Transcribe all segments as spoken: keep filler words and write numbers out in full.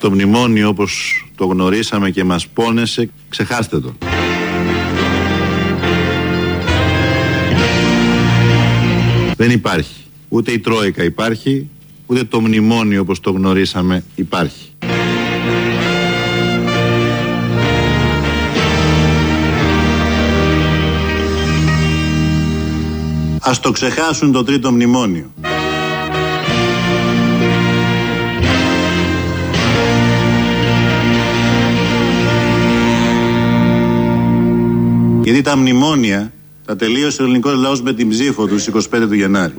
Το μνημόνιο όπως το γνωρίσαμε και μας πόνεσε, ξεχάστε το. Δεν υπάρχει. Ούτε η Τρόικα υπάρχει, ούτε το μνημόνιο όπως το γνωρίσαμε υπάρχει. Ας το ξεχάσουν το τρίτο μνημόνιο. Γιατί τα μνημόνια τα τελείωσε ο ελληνικός λαός με την ψήφο του στις είκοσι πέντε του Γενάρη.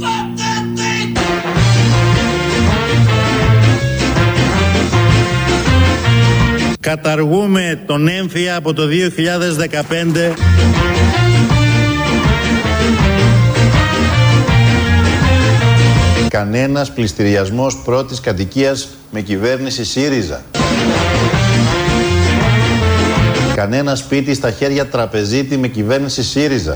Καταργούμε τον έμφυα από το δύο χιλιάδες δεκαπέντε. Κανένας πληστηριασμός πρώτης κατοικίας με κυβέρνηση ΣΥΡΙΖΑ. Κανένα σπίτι στα χέρια τραπεζίτη με κυβέρνηση ΣΥΡΙΖΑ.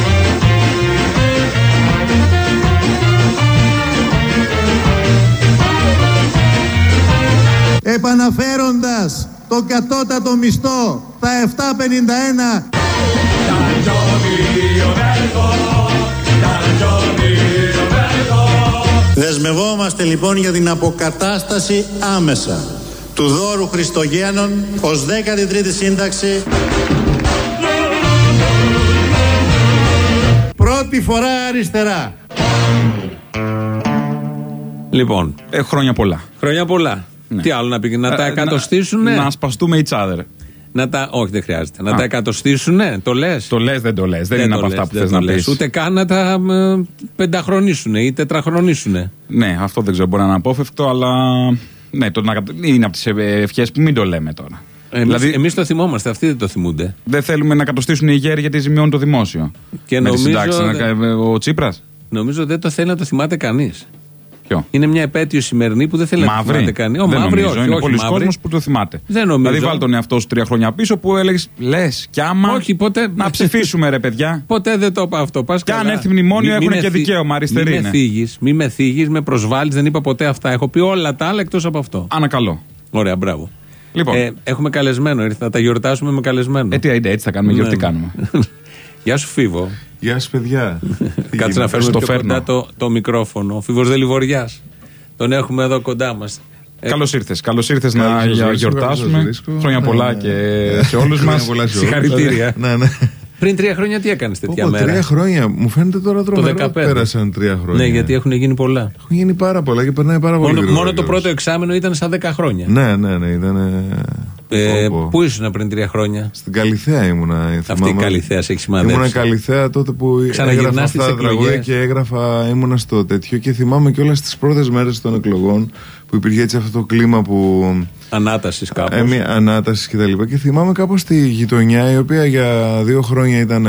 Επαναφέροντας το κατώτατο μισθό τα επτακόσια πενήντα ένα. Δεσμευόμαστε λοιπόν για την αποκατάσταση άμεσα του δώρου Χριστογέννων ως δέκατη τρίτη σύνταξη. Πρώτη φορά αριστερά. Λοιπόν, ε, χρόνια πολλά. Χρόνια πολλά. Ναι. Τι άλλο να πει, να ε, τα εκατοστήσουνε. Να, να σπαστούμε each other. Να τα, όχι, δεν χρειάζεται. Να Α. τα εκατοστήσουνε, το λες. Το λες, δεν το λες. Δεν, δεν είναι από αυτά που θες να πεις. Ούτε καν να τα ε, πενταχρονίσουνε ή τετραχρονίσουνε. Ναι, αυτό δεν ξέρω, μπορεί να είναι απόφευκτο, αλλά. Ναι, το, είναι από τις ευχές που μην το λέμε τώρα. Εμείς, δηλαδή, εμείς το θυμόμαστε, αυτοί δεν το θυμούνται. Δεν θέλουμε να κατοστήσουν οι γέροι γιατί ζημιώνουν το δημόσιο. Και με νομίζω. Συντάξεις, δε... Ο Τσίπρας. Νομίζω δεν το θέλει να το θυμάται κανείς. Ποιο? Είναι μια επέτειο σημερινή που δεν θέλει μαύρη. να το θυμάται κανείς. Ο δεν μαύρη, νομίζω, όχι, είναι όχι, πολλοί κόσμος που το θυμάται. Δεν νομίζω. Δηλαδή, βάλει τον εαυτό σου τρία χρόνια πίσω που έλεγες λες κι άμα. Όχι, ποτέ... Να ψηφίσουμε, ρε παιδιά. Ποτέ δεν το είπα αυτό. Πας κι αν έρθει μνημόνιο έχουν και δικαίωμα, αριστερή είναι. Μη με θίγεις, με προσβάλλεις, δεν είπα ποτέ αυτά. Έχω πει όλα τα άλλα εκτός από αυτό. Ανακαλώ. Ωραία, μπράβο. Λοιπόν. Ε, έχουμε καλεσμένο, θα τα γιορτάσουμε με καλεσμένο. Ε, τι, έτσι θα κάνουμε, γιορτή κάνουμε. Γεια σου, Φίβο. Γεια σου, παιδιά. Κάτσε να φέρουμε πιο κοντά το, το μικρόφωνο. Ο Φίβος Δελιβοριάς. Τον έχουμε εδώ κοντά μας. Καλώς ήρθες. Καλώς ήρθες να γιορτάσουμε. Χρόνια πολλά και σε όλους μας. Συγχαρητήρια. Ναι, ναι. Πριν τρία χρόνια τι έκανες τέτοια Πω, μέρα? Τρία χρόνια. Μου φαίνεται τώρα τρομερό. Πέρασαν τρία χρόνια. Ναι, γιατί έχουν γίνει πολλά. Έχουν γίνει πάρα πολλά και περνάει πάρα πολύ. Μόνο, μόνο το πρώτο εξάμηνο ήταν σαν δέκα χρόνια. Ναι, ναι, ναι. Ήταν. Ε, πού ήσουν πριν τρία χρόνια? Στην Καλιθέα ήμουνα. Αυτή η Καλιθέα σε έχει σημαδέψει. Ήμουνα Καλιθέα τότε που έγραφα αυτά τα τραγούδια και έγραφα. Ήμουνα στο τέτοιο και θυμάμαι κιόλας τις πρώτες μέρες των εκλογών που υπήρχε έτσι αυτό το κλίμα που. Ανάτασης κάπως. Ε, μια ανάτασης και τα λοιπά. Και θυμάμαι κάπως τη γειτονιά η οποία για δύο χρόνια ήταν.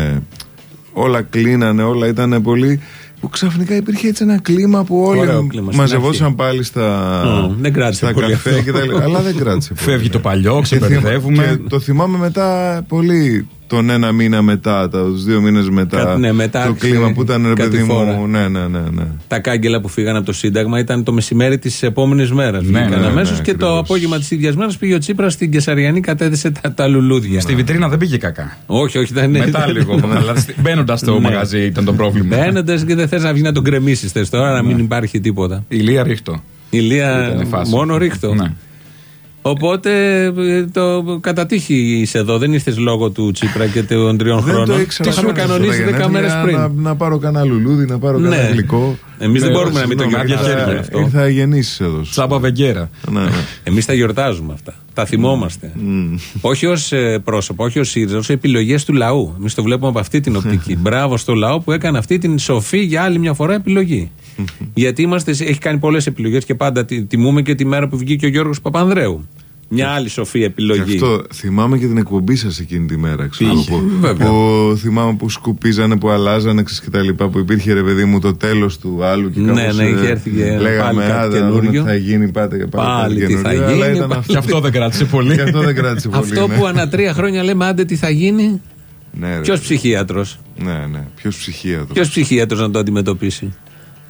Όλα κλείνανε, όλα ήταν πολύ. Που ξαφνικά υπήρχε έτσι ένα κλίμα που όλοι μαζευόσαν πάλι στα, mm, στα καφέ και τα λοιπά. Αλλά δεν κράτησε πολύ. Φεύγει το παλιό, ξεπερδεύουμε. Και το θυμάμαι μετά πολύ. Τον ένα μήνα μετά, τους δύο μήνες μετά, Κα, ναι, μετά το κλίμα που ήταν, ρε παιδί μου. Ναι, ναι, ναι, ναι. Τα κάγκελα που φύγαν από το Σύνταγμα ήταν το μεσημέρι της επόμενης μέρας. Ναι, ναι, ναι, αμέσως ναι, και ακριβώς. Το απόγευμα της ίδιας μέρας πήγε ο Τσίπρας στην Κεσαριανή, κατέθεσε τα, τα λουλούδια. Στη βιτρίνα δεν πήγε κακά. Όχι, όχι, δεν είναι. Μετά λίγο. Μπαίνοντας στο μαγαζί ήταν το πρόβλημα. Μπαίνοντας και δεν θες να βγει να τον κρεμίσεις. Θες τώρα να μην υπάρχει τίποτα. Ηλία ρίχτω. Ηλία μόνο ρίχτω. Οπότε το κατά τύχη είσαι εδώ, δεν ήρθες λόγω του Τσίπρα και των τριών χρόνων. Δεν το ήξερα. Το είχαμε κανονίσει δέκα μέρες πριν. Να, να πάρω κανένα λουλούδι, να πάρω κανένα γλυκό. Εμείς δεν μπορούμε να μην το γιορτάζουμε αυτό. Ήρθα αγενείς εδώ. Τσάπα βεγγέρα. Εμείς τα γιορτάζουμε αυτά. Τα θυμόμαστε. Όχι ως πρόσωπο, όχι ως ΣΥΡΙΖΑ, ως επιλογές του λαού. Εμείς το βλέπουμε από αυτή την οπτική. Μπράβο στο λαό που έκανε αυτή την σοφή για άλλη μια φορά επιλογή. Γιατί είμαστε, έχει κάνει πολλές επιλογές και πάντα τιμούμε και τη μέρα που βγήκε ο Γιώργος Παπανδρέου. Μια άλλη σοφή επιλογή. Και αυτό θυμάμαι και την εκπομπή σας εκείνη τη μέρα. Ξέρω, που, που θυμάμαι που σκουπίζανε, που αλλάζανε και τα λοιπά. Που υπήρχε, ρε παιδί μου, το τέλος του άλλου. Και ναι, ναι, είχε έρθει και λέγαμε άντε να δούμε τι θα γίνει. Πάτε και πάλι, πάλι τι θα γίνει. Αλλά πάλι και αυτό δεν κράτησε πολύ. αυτό δεν κράτησε πολύ. Αυτό ναι. που ανά τρία χρόνια λέμε άντε τι θα γίνει. Ναι, ποιος ψυχίατρος. Ναι, ναι. Ποιος ψυχίατρος. Ποιος ψυχίατρος να το αντιμετωπίσει.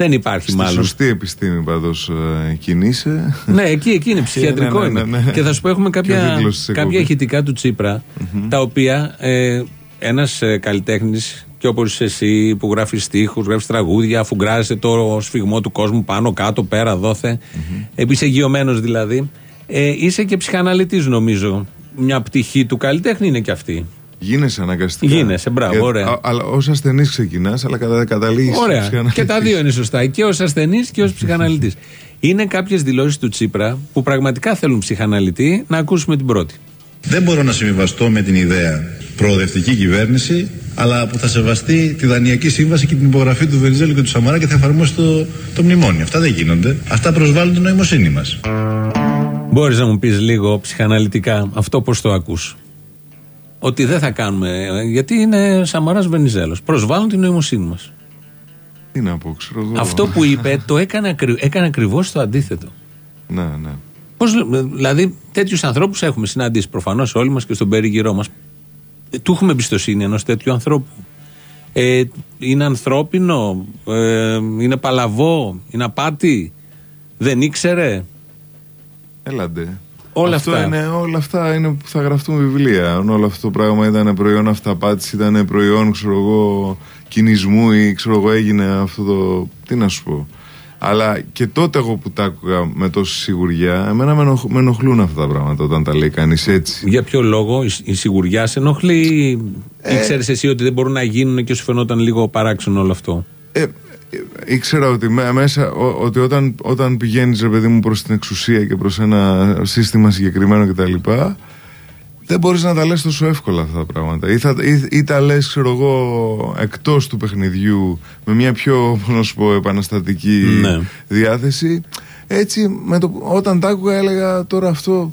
Δεν υπάρχει στη μάλλον. Σωστή επιστήμη πάντως ε, κινείσαι. Ναι, εκεί, εκεί είναι ψυχιατρικό. ναι, ναι, ναι, ναι. Και θα σου πω, έχουμε κάποια, κάποια ηχητικά του Τσίπρα, mm-hmm. τα οποία ε, ένας ε, καλλιτέχνης, και όπως εσύ που γράφεις στίχους, γράφεις τραγούδια, αφού γκράζεσαι το σφιγμό του κόσμου πάνω, κάτω, πέρα, δόθε, mm-hmm. επισεγγειωμένος δηλαδή, ε, είσαι και ψυχαναλυτής νομίζω. Μια πτυχή του καλλιτέχνη είναι και αυτή. Γίνεσαι αναγκαστικά. Γίνεσαι, μπράβο, για, ωραία. Αλλά ως ασθενής ξεκινάς, αλλά κατά καταλήγεις. Ωραία. Και τα δύο είναι σωστά. Και ως ασθενής και ως ψυχαναλυτής. Είναι κάποιες δηλώσεις του Τσίπρα που πραγματικά θέλουν ψυχαναλυτή. Να ακούσουμε την πρώτη. Δεν μπορώ να συμβιβαστώ με την ιδέα προοδευτική κυβέρνηση, αλλά που θα σεβαστεί τη Δανειακή Σύμβαση και την υπογραφή του Βενιζέλου και του Σαμαρά και θα εφαρμόσει το, το μνημόνιο. Αυτά δεν γίνονται. Αυτά προσβάλλουν την νοημοσύνη μας. Μπορείς να μου πεις λίγο ψυχαναλυτικά αυτό πώς το ακούς? Ότι δεν θα κάνουμε, γιατί είναι Σαμαράς Βενιζέλος. Προσβάλλουν την νοημοσύνη μας. Τι να πω, ξέρω εγώ. Αυτό που είπε το έκανε, ακρι... έκανε ακριβώς το αντίθετο. Ναι, ναι. Πώς, δηλαδή, τέτοιους ανθρώπους έχουμε συναντήσει προφανώς όλοι μας και στον περίγυρό μας. Ε, του έχουμε εμπιστοσύνη ενός τέτοιου ανθρώπου. Ε, είναι ανθρώπινο, ε, είναι παλαβό, είναι απάτη, δεν ήξερε. Έλαντε. Όλα αυτό αυτά. Είναι, όλα αυτά είναι που θα γραφτούν βιβλία. Όλο αυτό το πράγμα ήταν προϊόν αυταπάτης, ήταν προϊόν ξέρω εγώ, κινησμού ή ξέρω εγώ, έγινε αυτό το. Τι να σου πω. Αλλά και τότε εγώ που τα άκουγα με τόση σιγουριά, εμένα με, ενοχ, με ενοχλούν αυτά τα πράγματα όταν τα λέει κανείς έτσι. Για ποιο λόγο η, η σιγουριά σε ενοχλεί, ε, ή ξέρεις εσύ ότι δεν μπορούν να γίνουν και σου φαινόταν λίγο παράξενο όλο αυτό? Ε, Ήξερα ότι μέσα, ότι όταν, όταν πηγαίνεις ρε παιδί μου προς την εξουσία και προς ένα σύστημα συγκεκριμένο κτλ, δεν μπορείς να τα λες τόσο εύκολα αυτά τα πράγματα. Ή, θα, ή, ή τα λες ξέρω εγώ εκτός του παιχνιδιού με μια πιο να σου πω, επαναστατική ναι. διάθεση. Έτσι με το, όταν τα άκουγα έλεγα τώρα αυτό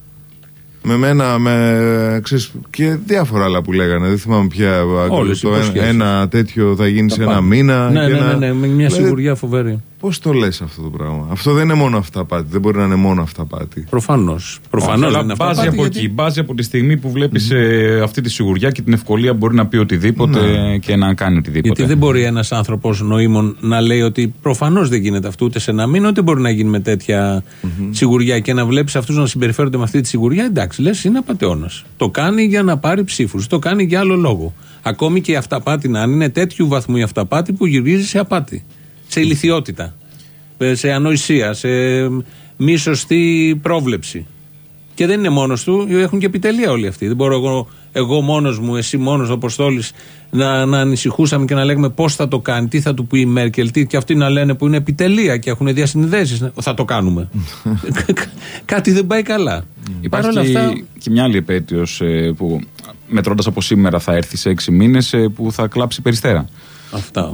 με μένα με, ξέρεις, και διάφορα άλλα που λέγανε. Δεν θυμάμαι πια. Όλες το ένα, ένα τέτοιο θα γίνει τα σε ένα μήνα. Ναι, και ναι, ένα, ναι, ναι, με μια σιγουριά φοβερή. Πώς το λες αυτό το πράγμα? Αυτό δεν είναι μόνο αυταπάτη. Δεν μπορεί να είναι μόνο αυταπάτη. Προφανώς. Προφανώς δεν είναι αυταπάτη. Μπάζει από γιατί... εκεί. Μπάζει από τη στιγμή που βλέπεις mm. ε, αυτή τη σιγουριά και την ευκολία μπορεί να πει οτιδήποτε mm. και να κάνει οτιδήποτε. Γιατί δεν μπορεί ένας άνθρωπος νοήμων να λέει ότι προφανώς δεν γίνεται αυτό ούτε σε ένα μήνα, ούτε μπορεί να γίνει με τέτοια mm-hmm. σιγουριά και να βλέπεις αυτούς να συμπεριφέρονται με αυτή τη σιγουριά. Εντάξει, λες είναι απατεώνας. Το κάνει για να πάρει ψήφους. Το κάνει για άλλο λόγο. Ακόμη και η αυταπάτη να είναι τέτοιου βαθμού η αυταπάτη που γυρίζει σε απάτη. Σε ηλιθιότητα, σε ανοησία, σε μη σωστή πρόβλεψη. Και δεν είναι μόνος του, έχουν και επιτελεία όλοι αυτοί. Δεν μπορώ εγώ, εγώ μόνος μου, εσύ μόνος, ο Αποστόλης, να, να ανησυχούσαμε και να λέγουμε πώς θα το κάνει, τι θα του πει η Μέρκελ, τι, και αυτοί να λένε που είναι επιτελεία και έχουν διασυνδέσεις. Θα το κάνουμε. Κάτι δεν πάει καλά. Υπάρχει και, αυτά... και μια άλλη επέτειος που μετρώντας από σήμερα θα έρθει σε έξι μήνες που θα κλάψει Περιστέρα. Αυτά.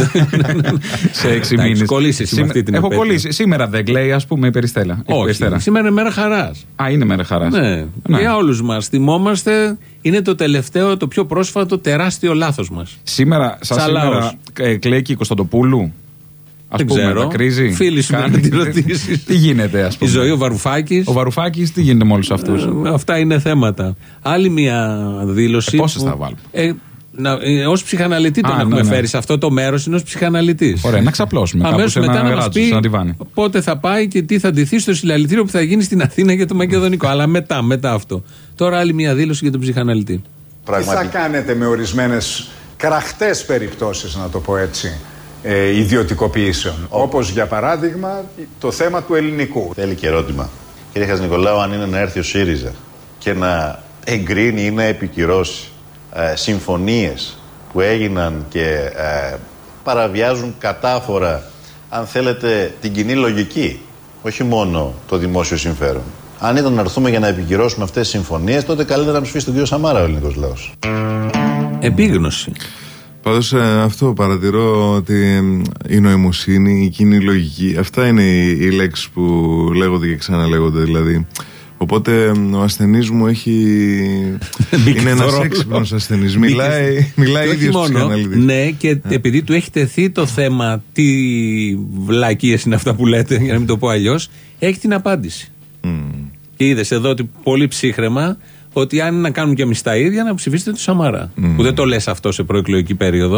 Σε έξι μήνες. Κολλήσει με αυτή την Έχω κολλήσει. Σήμερα δεν κλαίει, ας πούμε, η Περιστέλα. Όχι. Σήμερα είναι μέρα χαράς. Α, είναι μέρα χαράς. Ναι. Ναι. Για όλους μας. Θυμόμαστε, είναι το τελευταίο, το πιο πρόσφατο τεράστιο λάθος μας. Σήμερα, σαν σήμερα, ε, κλαίει και η Κωνσταντοπούλου. Ας δεν πούμε, ξέρω. Κρίζει. Φίλοι σου να την ρωτήσει. Τι γίνεται, ας πούμε. Η ζωή, ο Βαρουφάκης. Ο Βαρουφάκης, τι γίνεται με όλους αυτούς. Ε, αυτά είναι θέματα. Άλλη μια δήλωση. Ε, πόσες θα βάλουμε. Ε, ε, ως ψυχαναλυτή τον Α, έχουμε ναι, ναι. φέρει σε αυτό το μέρος, είναι ως ψυχαναλυτής. Ωραία, να ξαπλώσουμε. Αμέσως μετά να μας πει πότε θα πάει και τι θα ντυθεί στο συλλαλητήριο που θα γίνει στην Αθήνα για το Μακεδονικό. Αλλά μετά, μετά αυτό. Τώρα άλλη μια δήλωση για τον ψυχαναλυτή. Πραγματικά. Τι θα κάνετε με ορισμένες κραχτές περιπτώσεις, να το πω έτσι, ε, ιδιωτικοποιήσεων. Oh. Όπως για παράδειγμα το θέμα του ελληνικού. Θέλει και ερώτημα. Κύριε Χατζηνικολάου, αν είναι να έρθει ο ΣΥΡΙΖΑ και να εγκρίνει ή να επικυρώσει ε, συμφωνίες που έγιναν και ε, παραβιάζουν κατάφορα, αν θέλετε, την κοινή λογική, όχι μόνο το δημόσιο συμφέρον. Αν ήταν να έρθουμε για να επικυρώσουμε αυτές τις συμφωνίες, τότε καλύτερα να ψηφίσει τον κύριο Σαμάρα ο ελληνικός λαός. Επίγνωση. Πάντως ε, αυτό παρατηρώ ότι η νοημοσύνη, η κοινή λογική, αυτά είναι οι, οι λέξεις που λέγονται και ξαναλέγονται δηλαδή. Οπότε ο ασθενής μου έχει... είναι ένας έξυπνος ασθενής. Μιλάει, μιλάει ίδιος ψυχαναλυτής. Ναι, και επειδή του έχει τεθεί το θέμα τι βλακίες είναι αυτά που λέτε, για να μην το πω αλλιώς, έχει την απάντηση. Mm. Και είδες εδώ ότι πολύ ψύχραιμα ότι αν να κάνουμε και εμείς τα ίδια, να ψηφίσετε το Σαμαρά. Mm. Που δεν το λες αυτό σε προεκλογική περίοδο.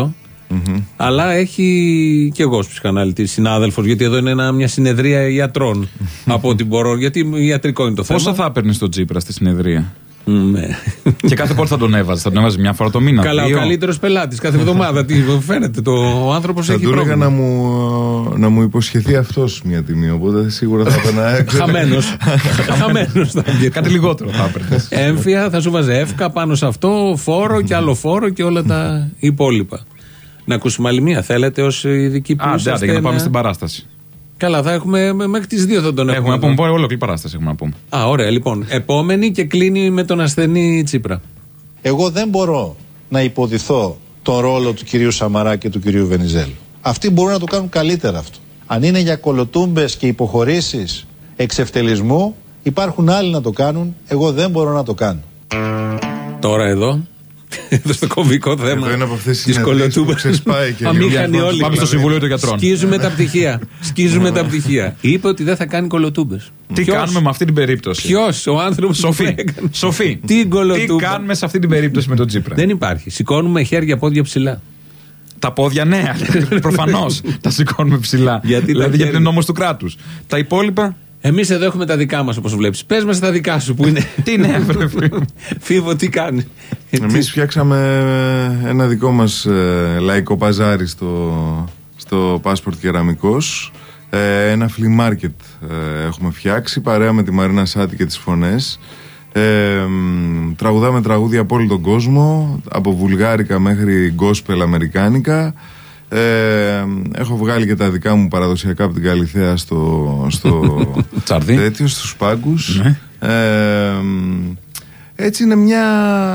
Mm-hmm. Αλλά έχει και εγώ ψυχαναλυτή συνάδελφος, γιατί εδώ είναι ένα, μια συνεδρία ιατρών από ό,τι μπορώ, γιατί ιατρικό είναι το θέμα. Πόσα θα έπαιρνε τον Τσίπρα στη συνεδρία? Ναι. Και κάθε πότε θα τον έβαζε? Θα τον έβαζε μια φορά το μήνα? Καλά, δύο. Ο καλύτερος πελάτης κάθε εβδομάδα. Τι φαίνεται, το, ο άνθρωπος έχει πρόβλημα. Θα του έλεγα να μου, να μου υποσχεθεί αυτός μια τιμή, οπότε σίγουρα θα έπαιρνα έξω. Χαμένος. Χαμένος θα βγει. Κάτι λιγότερο θα έπαιρνε. Έμφυα, θα σου βάζε εύκα πάνω σε αυτό, φόρο και άλλο φόρο και όλα τα υπόλοιπα. Να ακούσουμε άλλη μία, θέλετε, ως ειδική που είσαστε? Άντε, για να πάμε στην παράσταση. Καλά, θα έχουμε μέχρι τις δύο θα τον έχουμε. Έχουμε να πούμε ολόκληρη παράσταση. Έχουμε να πούμε. Α, ωραία, λοιπόν. Επόμενη και κλείνει με τον ασθενή Τσίπρα. Εγώ δεν μπορώ να υποδηθώ τον ρόλο του κυρίου Σαμαρά και του κυρίου Βενιζέλου. Αυτοί μπορούν να το κάνουν καλύτερα αυτό. Αν είναι για κολοτούμπες και υποχωρήσεις εξευτελισμού, υπάρχουν άλλοι να το κάνουν. Εγώ δεν μπορώ να το κάνω. Τώρα εδώ. Εδώ στο κομβικό θέμα της κολοτούμπας. Αμήχανοι όλοι. Πάμε στο Συμβούλιο των Γιατρών. Σκίζουμε τα πτυχία. Σκίζουμε τα πτυχία. Είπε ότι δεν θα κάνει κολοτούμπες. Τι Ποιος? κάνουμε με αυτή την περίπτωση? Ποιος? Ο άνθρωπος Σοφή. Σοφή. Τι, Τι κάνουμε σε αυτή την περίπτωση με τον Τσίπρα? Δεν υπάρχει. Σηκώνουμε χέρια, πόδια ψηλά. Τα πόδια, ναι, προφανώς τα σηκώνουμε ψηλά. Γιατί δηλαδή γιατί είναι νόμος του κράτους. Τα υπόλοιπα. Εμείς εδώ έχουμε τα δικά μας, όπως βλέπεις. Πες μας τα δικά σου που είναι. Τι είναι, Φίβο, τι κάνει? Εμείς φτιάξαμε ένα δικό μας ε, λαϊκό παζάρι στο, στο Passport Κεραμικός. Ε, ένα flea market ε, έχουμε φτιάξει παρέα με τη Μαρίνα Σάτη και τις φωνές. Ε, τραγουδάμε τραγούδια από όλο τον κόσμο, από βουλγάρικα μέχρι gospel αμερικάνικα. Ε, έχω βγάλει και τα δικά μου παραδοσιακά από την Καλιθέα στο, στο τέτοιο, στους πάγκους. Ναι. Ε, έτσι είναι μια,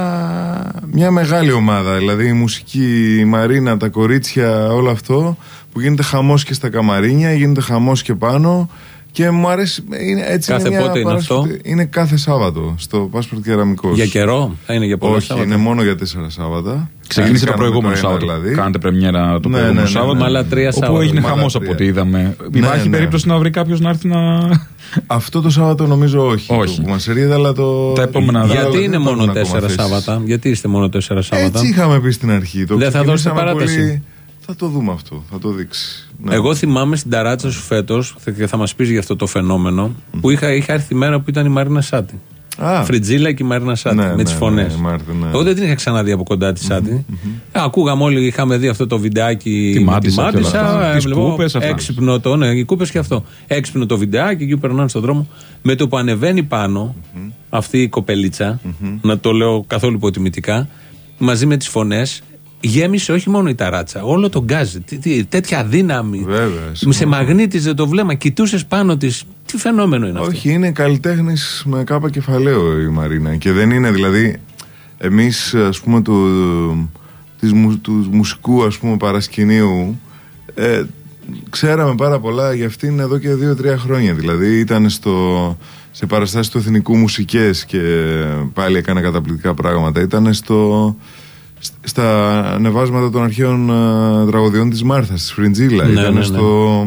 μια μεγάλη ομάδα. Δηλαδή η μουσική, η Μαρίνα, τα κορίτσια, όλο αυτό που γίνεται χαμός και στα καμαρίνια, γίνεται χαμός και πάνω. Και μου αρέσει. Είναι, έτσι κάθε είναι μια πότε είναι αυτό? Είναι κάθε Σάββατο στο Passport Κεραμικός. Για καιρό, θα είναι για πολλά Όχι, Σάββατα? είναι μόνο για τέσσερα Σάββατα. Ξεκίνησε το προηγούμενο Σάββατο. Δηλαδή. Κάνετε πρεμιέρα το ναι, προηγούμενο ναι, ναι, Σάββατο. Ναι, ναι, ναι. Όπου έγινε χαμός από ό,τι είδαμε. Υπάρχει ναι, περίπτωση ναι. να βρει κάποιος να έρθει να. Αυτό το Σάββατο νομίζω όχι. Όχι. Το που μας έρχεται, αλλά το. Τα επόμενα Γιατί δεν είναι μόνο τέσσερα Σάββατα? Γιατί είστε μόνο τέσσερα Σάββατα? Έτσι είχαμε πει στην αρχή. Το δεν θα δώσετε παράταση? Πολύ... Θα το δούμε αυτό, θα το δείξει. Ναι. Εγώ θυμάμαι στην ταράτσα σου φέτος, και θα μας πεις για αυτό το φαινόμενο, mm. που είχα, είχα έρθει η μέρα που ήταν η Μαρίνα Σάτη. Ah. Φριτζίλα και η Μαρίνα Σάτη, ναι, με ναι, τις φωνές. Ναι, Μάρτη, ναι. Εγώ δεν την είχα ξαναδεί από κοντά τη Σάτη. Mm-hmm. Ακούγαμε όλοι, είχαμε δει αυτό το βιντεάκι. Τη Μάντισα, τις κούπες, έξυπνο το, ναι, οι κούπες και αυτό. Έξυπνο το βιντεάκι, εκεί που περνάνε στον δρόμο. Με το που ανεβαίνει πάνω mm-hmm. αυτή η κοπελίτσα, mm-hmm. να το λέω καθόλου υποτιμητικά, μαζί με τις φωνές. Γέμισε όχι μόνο η ταράτσα, όλο τον γκάζι. Τέτοια δύναμη. Βέβαια. Σε μαγνήτιζε το βλέμμα, κοιτούσες πάνω της. Τι φαινόμενο είναι αυτό? Όχι, είναι καλλιτέχνης με κάπα κεφαλαίο η Μαρίνα. Και δεν είναι δηλαδή. Εμείς, ας πούμε, του, της, του μουσικού ας πούμε, παρασκηνίου, ε, ξέραμε πάρα πολλά για αυτήν εδώ και δύο-τρία χρόνια. Δηλαδή ήταν στο, σε παραστάσεις του Εθνικού Μουσικές και πάλι έκανε καταπληκτικά πράγματα. Ήταν στο. Στα ανεβάσματα των αρχαίων uh, τραγωδιών της Μάρθας, της Φριντζίλα. Ναι, ήταν ναι, ναι. στο.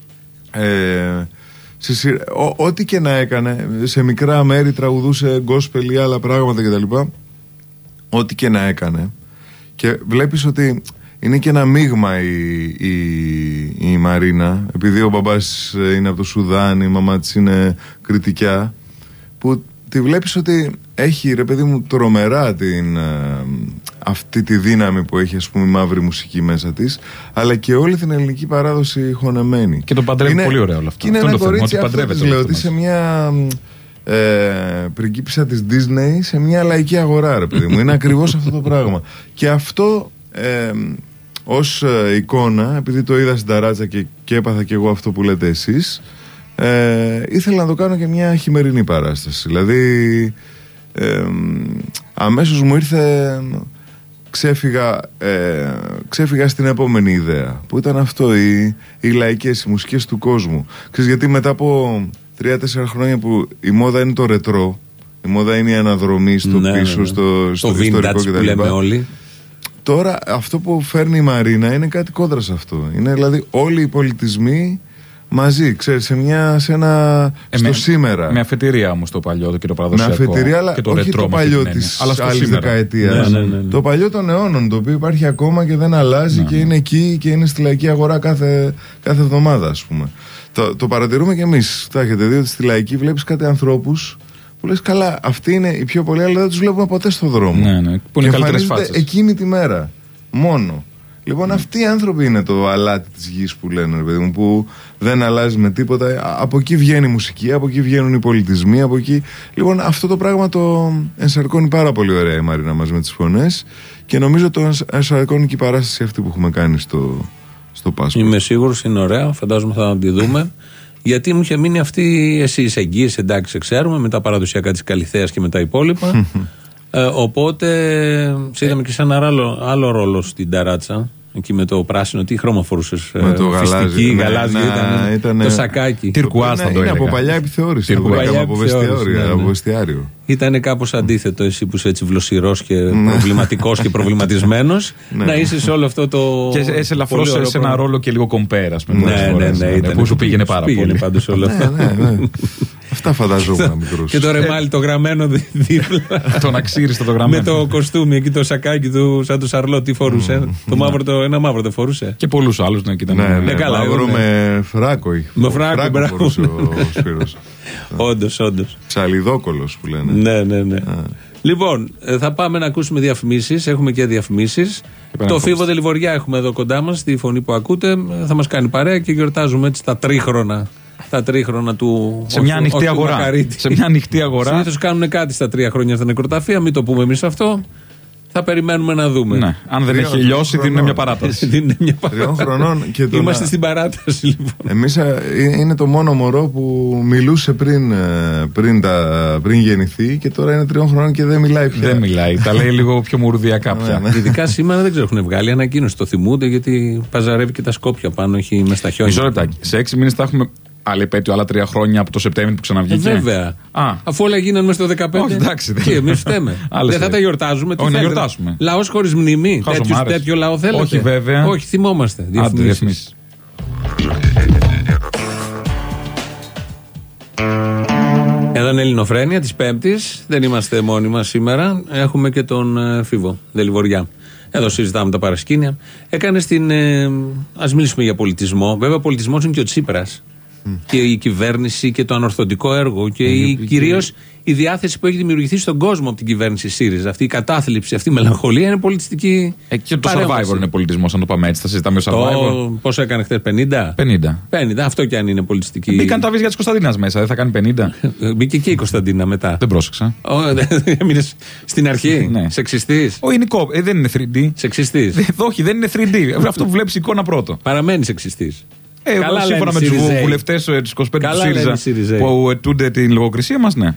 Ε, σε, ό, ό,τι και να έκανε, σε μικρά μέρη τραγουδούσε gospel ή άλλα πράγματα κτλ. Ό,τι και να έκανε. Και βλέπεις ότι είναι και ένα μείγμα η, η, η Μαρίνα, επειδή ο μπαμπάς είναι από το Σουδάν, η μαμά της είναι κριτικιά, που τη βλέπεις ότι έχει, ρε παιδί μου, τρομερά την, αυτή τη δύναμη που έχει, ας πούμε, η μαύρη μουσική μέσα της, αλλά και όλη την ελληνική παράδοση χωνεμένη. Και το παντρεύει είναι, πολύ ωραία όλα αυτά. Και είναι αυτό ένα το κορίτσι, θέμα, αυτό της λέω, ότι σε μια ε, πριγκίπισσα της Disney, σε μια λαϊκή αγορά, ρε παιδί μου. Είναι ακριβώς αυτό το πράγμα. Και αυτό ε, ως ε, εικόνα, επειδή το είδα στην ταράτσα και, και έπαθα και εγώ αυτό που λέτε εσείς, Ε, ήθελα να το κάνω και μια χειμερινή παράσταση. Δηλαδή ε, αμέσως μου ήρθε, ξέφυγα, ε, ξέφυγα στην επόμενη ιδέα, που ήταν αυτό, οι, οι λαϊκές, οι μουσικές του κόσμου. Ξέρεις, γιατί μετά από τρία-τέσσερα χρόνια που η μόδα είναι το ρετρό, η μόδα είναι η αναδρομή στο ναι, πίσω, ναι. στο, στο το ιστορικό κτλ. Που λέμε όλοι. Τώρα αυτό που φέρνει η Μαρίνα είναι κάτι κόντρα σε αυτό. Είναι δηλαδή όλοι οι πολιτισμοί μαζί, ξέρεις, σε, μια, σε ένα. Ε, στο με, σήμερα. Με αφετηρία όμως το παλιό, το κύριο παραδοσιακό. Με αφετηρία, αλλά και το όχι ρετρό, το παλιό της άλλης δεκαετίας. Ναι, ναι, ναι, ναι. Το παλιό των αιώνων, το οποίο υπάρχει ακόμα και δεν αλλάζει, ναι, και είναι εκεί και είναι στη λαϊκή αγορά κάθε, κάθε εβδομάδα, ας πούμε. Το, το παρατηρούμε κι εμείς. Θα έχετε δει ότι στη λαϊκή βλέπεις κάτι ανθρώπους που λες, καλά, αυτοί είναι οι πιο πολλοί, αλλά δεν τους βλέπουμε ποτέ στον δρόμο. Ναι, ναι. Που είναι καλύτερες φάτσες. Εκείνη τη μέρα. Μόνο. Λοιπόν, αυτοί οι άνθρωποι είναι το αλάτι της γης που λένε, ρε παιδί μου, που δεν αλλάζει με τίποτα. Από εκεί βγαίνει η μουσική, από εκεί βγαίνουν οι πολιτισμοί, από εκεί. Λοιπόν, αυτό το πράγμα το ενσαρκώνει πάρα πολύ ωραία η Μαρίνα μας με τις φωνές και νομίζω το ενσαρκώνει και η παράσταση αυτή που έχουμε κάνει στο, στο Πάσχο. Είμαι σίγουρος είναι ωραία, φαντάζομαι θα τη δούμε. Γιατί μου είχε μείνει αυτή, εσύ είσαι εγγύης, εντάξει, ξέρουμε, με τα παραδοσιακά της Καλιθέας και με τα υπόλοιπα. ε, οπότε, σε είδαμε και σε ένα άλλο, άλλο ρόλο στην ταράτσα. Εκεί με το πράσινο, τι χρώμα φορούσες? Με το γαλάζι. Ναι, γαλάζι ναι, ήταν, ήταν το σακάκι. Τυρκουάζ θα το έλεγα. Είναι από παλιά επιθεώρηση. Από βεστιάριο. Ήταν κάπως αντίθετο εσύ που είσαι έτσι βλοσιρός και προβληματικός και προβληματισμένος να είσαι σε όλο αυτό το. Και σε ελαφρώς σε ένα ρόλο και λίγο κομπέρα. Ναι, ναι, ναι. Που σου πήγαινε πάρα πολύ. Πήγαινε πάντως όλο αυτό. Αυτά φανταζόμουν μικρός. Και το ρεμάλι το γραμμένο δίπλα. Τον αξίριστο το γραμμένο. Με το κοστούμι εκεί, το σακάκι του, σαν το Σαρλό, τι φορούσε? Το μαύρο, το ένα μαύρο δεν φορούσε. Και πολλούς άλλους, ναι, ήταν. Ναι, καλά. Μαύρο με φράκο. Με φράκο φορούσε ο Σπύρος. Όντως, όντως. Ψαλιδόκολος που λένε. Ναι, ναι, ναι. Λοιπόν, θα πάμε να ακούσουμε διαφημίσεις. Έχουμε και διαφημίσεις. Το Φίβο Δελιβοριά έχουμε εδώ κοντά μας, τη φωνή που ακούτε. Θα μας κάνει παρέα και γιορτάζουμε έτσι τα τρίχρονα. Τα τρίχρονα του. Σε μια ανοιχτή αγορά. Σε μια ανοιχτή αγορά. Συνήθως κάνουν κάτι στα τρία χρόνια στα νεκροταφεία, μην το πούμε εμείς αυτό. Θα περιμένουμε να δούμε. Ναι. Αν δεν έχει λιώσει, δίνουν μια παράταση. Τριών χρονών και το Είμαστε να... στην παράταση, λοιπόν. Εμείς είναι το μόνο μωρό που μιλούσε πριν, πριν, τα, πριν γεννηθεί και τώρα είναι τριών χρονών και δεν μιλάει πια. Δεν μιλάει. Τα λέει λίγο πιο μουρδιακά πια. Ειδικά σήμερα δεν ξέρω, έχουν βγάλει ανακοίνωση. Το θυμούνται γιατί παζαρεύει και τα Σκόπια πάνω, όχι μες στα χιόνια. Μισό λεπτάκι. Σε έξι μήνες θα έχουμε. Άλλη επέτειο, άλλα τρία χρόνια από το Σεπτέμβριο που ξαναβγήκε. Ε, βέβαια. Α. Αφού όλα γίνανε μέσα στο δεκαπέντε. Όχι, εντάξει. Και εμείς φταίμε. Δεν θα τα γιορτάζουμε. Όχι, να γιορτάσουμε. Λαός χωρίς μνήμη. Τέτοιο, τέτοιο λαό θέλετε? Όχι, βέβαια. Όχι, θυμόμαστε. Διαφημίσεις. Εδώ είναι η Ελληνοφρένεια της Πέμπτης. Δεν είμαστε μόνοι μας σήμερα. Έχουμε και τον ε, Φίβο Δελιβοριά. Εδώ συζητάμε τα παρασκήνια. Έκανε στην. Ε, ας μιλήσουμε για πολιτισμό. Βέβαια, ο πολιτισμός είναι και ο Τσίπρας. Mm. Και η κυβέρνηση και το ανορθωτικό έργο. Και mm. κυρίως η διάθεση που έχει δημιουργηθεί στον κόσμο από την κυβέρνηση ΣΥΡΙΖΑ. Αυτή η κατάθλιψη, αυτή η μελαγχολία είναι πολιτιστική. Ε, και το Survivor είναι πολιτισμός, αν το πάμε έτσι. Θα συζητάμε το Survivor. Πόσο έκανε χθες, πενήντα? πενήντα. πενήντα, αυτό κι αν είναι πολιτιστική. Μπήκαν τα βίζια της Κωνσταντίνας μέσα, δεν θα κάνει πενήντα. Μπήκε και η Κωνσταντίνα μετά. Δεν πρόσεξα. Έμεινες στην αρχή. Ναι. Σεξιστής. Ο Ινικό, ε, δεν είναι θρι ντι. Σεξιστής. Όχι, δεν είναι θρι ντι. Αυτό που βλέπεις εικόνα πρώτο. Παραμένει σεξιστής. Ε, καλά, σύμφωνα με τους βουλευτές του είκοσι πέντε του ΣΥΡΙΖΑ που ετούνται την λογοκρισία μας, ναι.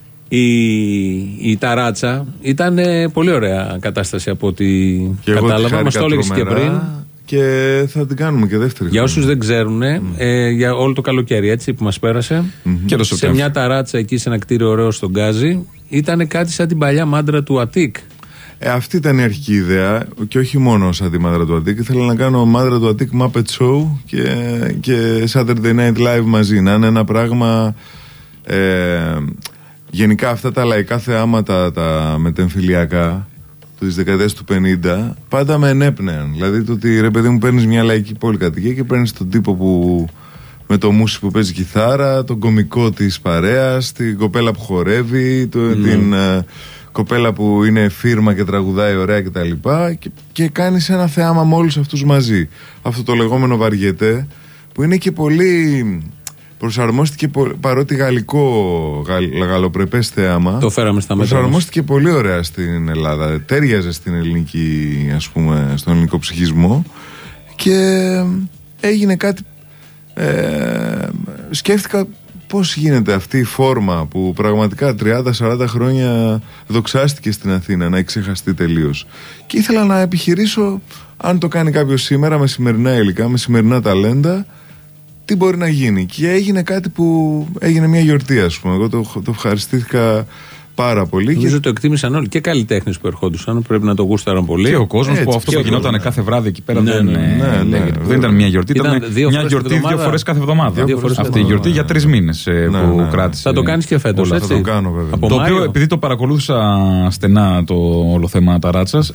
Η, η ταράτσα ήταν πολύ ωραία κατάσταση από ό,τι και κατάλαβα. Μας το έλεγες και πριν. Και θα την κάνουμε και δεύτερη. Για όσους δεν ξέρουν, mm. ε, για όλο το καλοκαίρι έτσι, που μας πέρασε, mm-hmm. και το σε μια ταράτσα εκεί σε ένα κτίριο ωραίο στον Γκάζι, ήταν κάτι σαν την παλιά μάντρα του Αττικ. Ε, αυτή ήταν η αρχική ιδέα και όχι μόνο σαν τη μάντρα του Αττικ. Ήθελα να κάνω μάντρα του Αττικ Muppet Show και, και Saturday Night Live μαζί. Να είναι ένα πράγμα. Ε, γενικά αυτά τα λαϊκά θεάματα, τα μετεμφυλιακά της δεκαετίας του πενήντα, πάντα με ενέπνεαν. Δηλαδή το ότι ρε παιδί μου παίρνεις μια λαϊκή πολυκατοικία και παίρνεις τον τύπο που. Με το μουσι που παίζει κιθάρα, τον κωμικό της παρέας, την κοπέλα που χορεύει, το, mm. την. Κοπέλα που είναι φίρμα και τραγουδάει ωραία κτλ. Και, και, και κάνεις ένα θέαμα με όλους αυτούς μαζί. Αυτό το λεγόμενο βαριετέ, που είναι και πολύ. Προσαρμόστηκε παρότι γαλλικό, γαλ, γαλλοπρεπές θέαμα. Το φέραμε στα μέτρα. Προσαρμόστηκε πολύ ωραία στην Ελλάδα. Τέριαζε στην ελληνική, ας πούμε, στον ελληνικό ψυχισμό. Και έγινε κάτι. Ε, σκέφτηκα. Πώς γίνεται αυτή η φόρμα που πραγματικά τριάντα σαράντα χρόνια δοξάστηκε στην Αθήνα να εξεχαστεί τελείως. Και ήθελα να επιχειρήσω, αν το κάνει κάποιος σήμερα με σημερινά υλικά, με σημερινά ταλέντα, τι μπορεί να γίνει. Και έγινε κάτι που έγινε μια γιορτή, ας πούμε. Εγώ το, το ευχαριστήθηκα πάρα πολύ. Νομίζω και... το εκτίμησαν όλοι. Και καλλιτέχνες που ερχόντουσαν, πρέπει να το γούσταραν πολύ. Και ο κόσμος που αυτό που γινόταν κάθε βράδυ εκεί πέρα δεν ήταν μια γιορτή. Ήταν μια γιορτή δύο φορές κάθε εβδομάδα. Αυτή η γιορτή για τρεις μήνες που κράτησε. Θα το κάνεις και φέτος. Θα το κάνω βέβαια. Το οποίο, επειδή το παρακολούθησα στενά το όλο θέμα ταράτσας,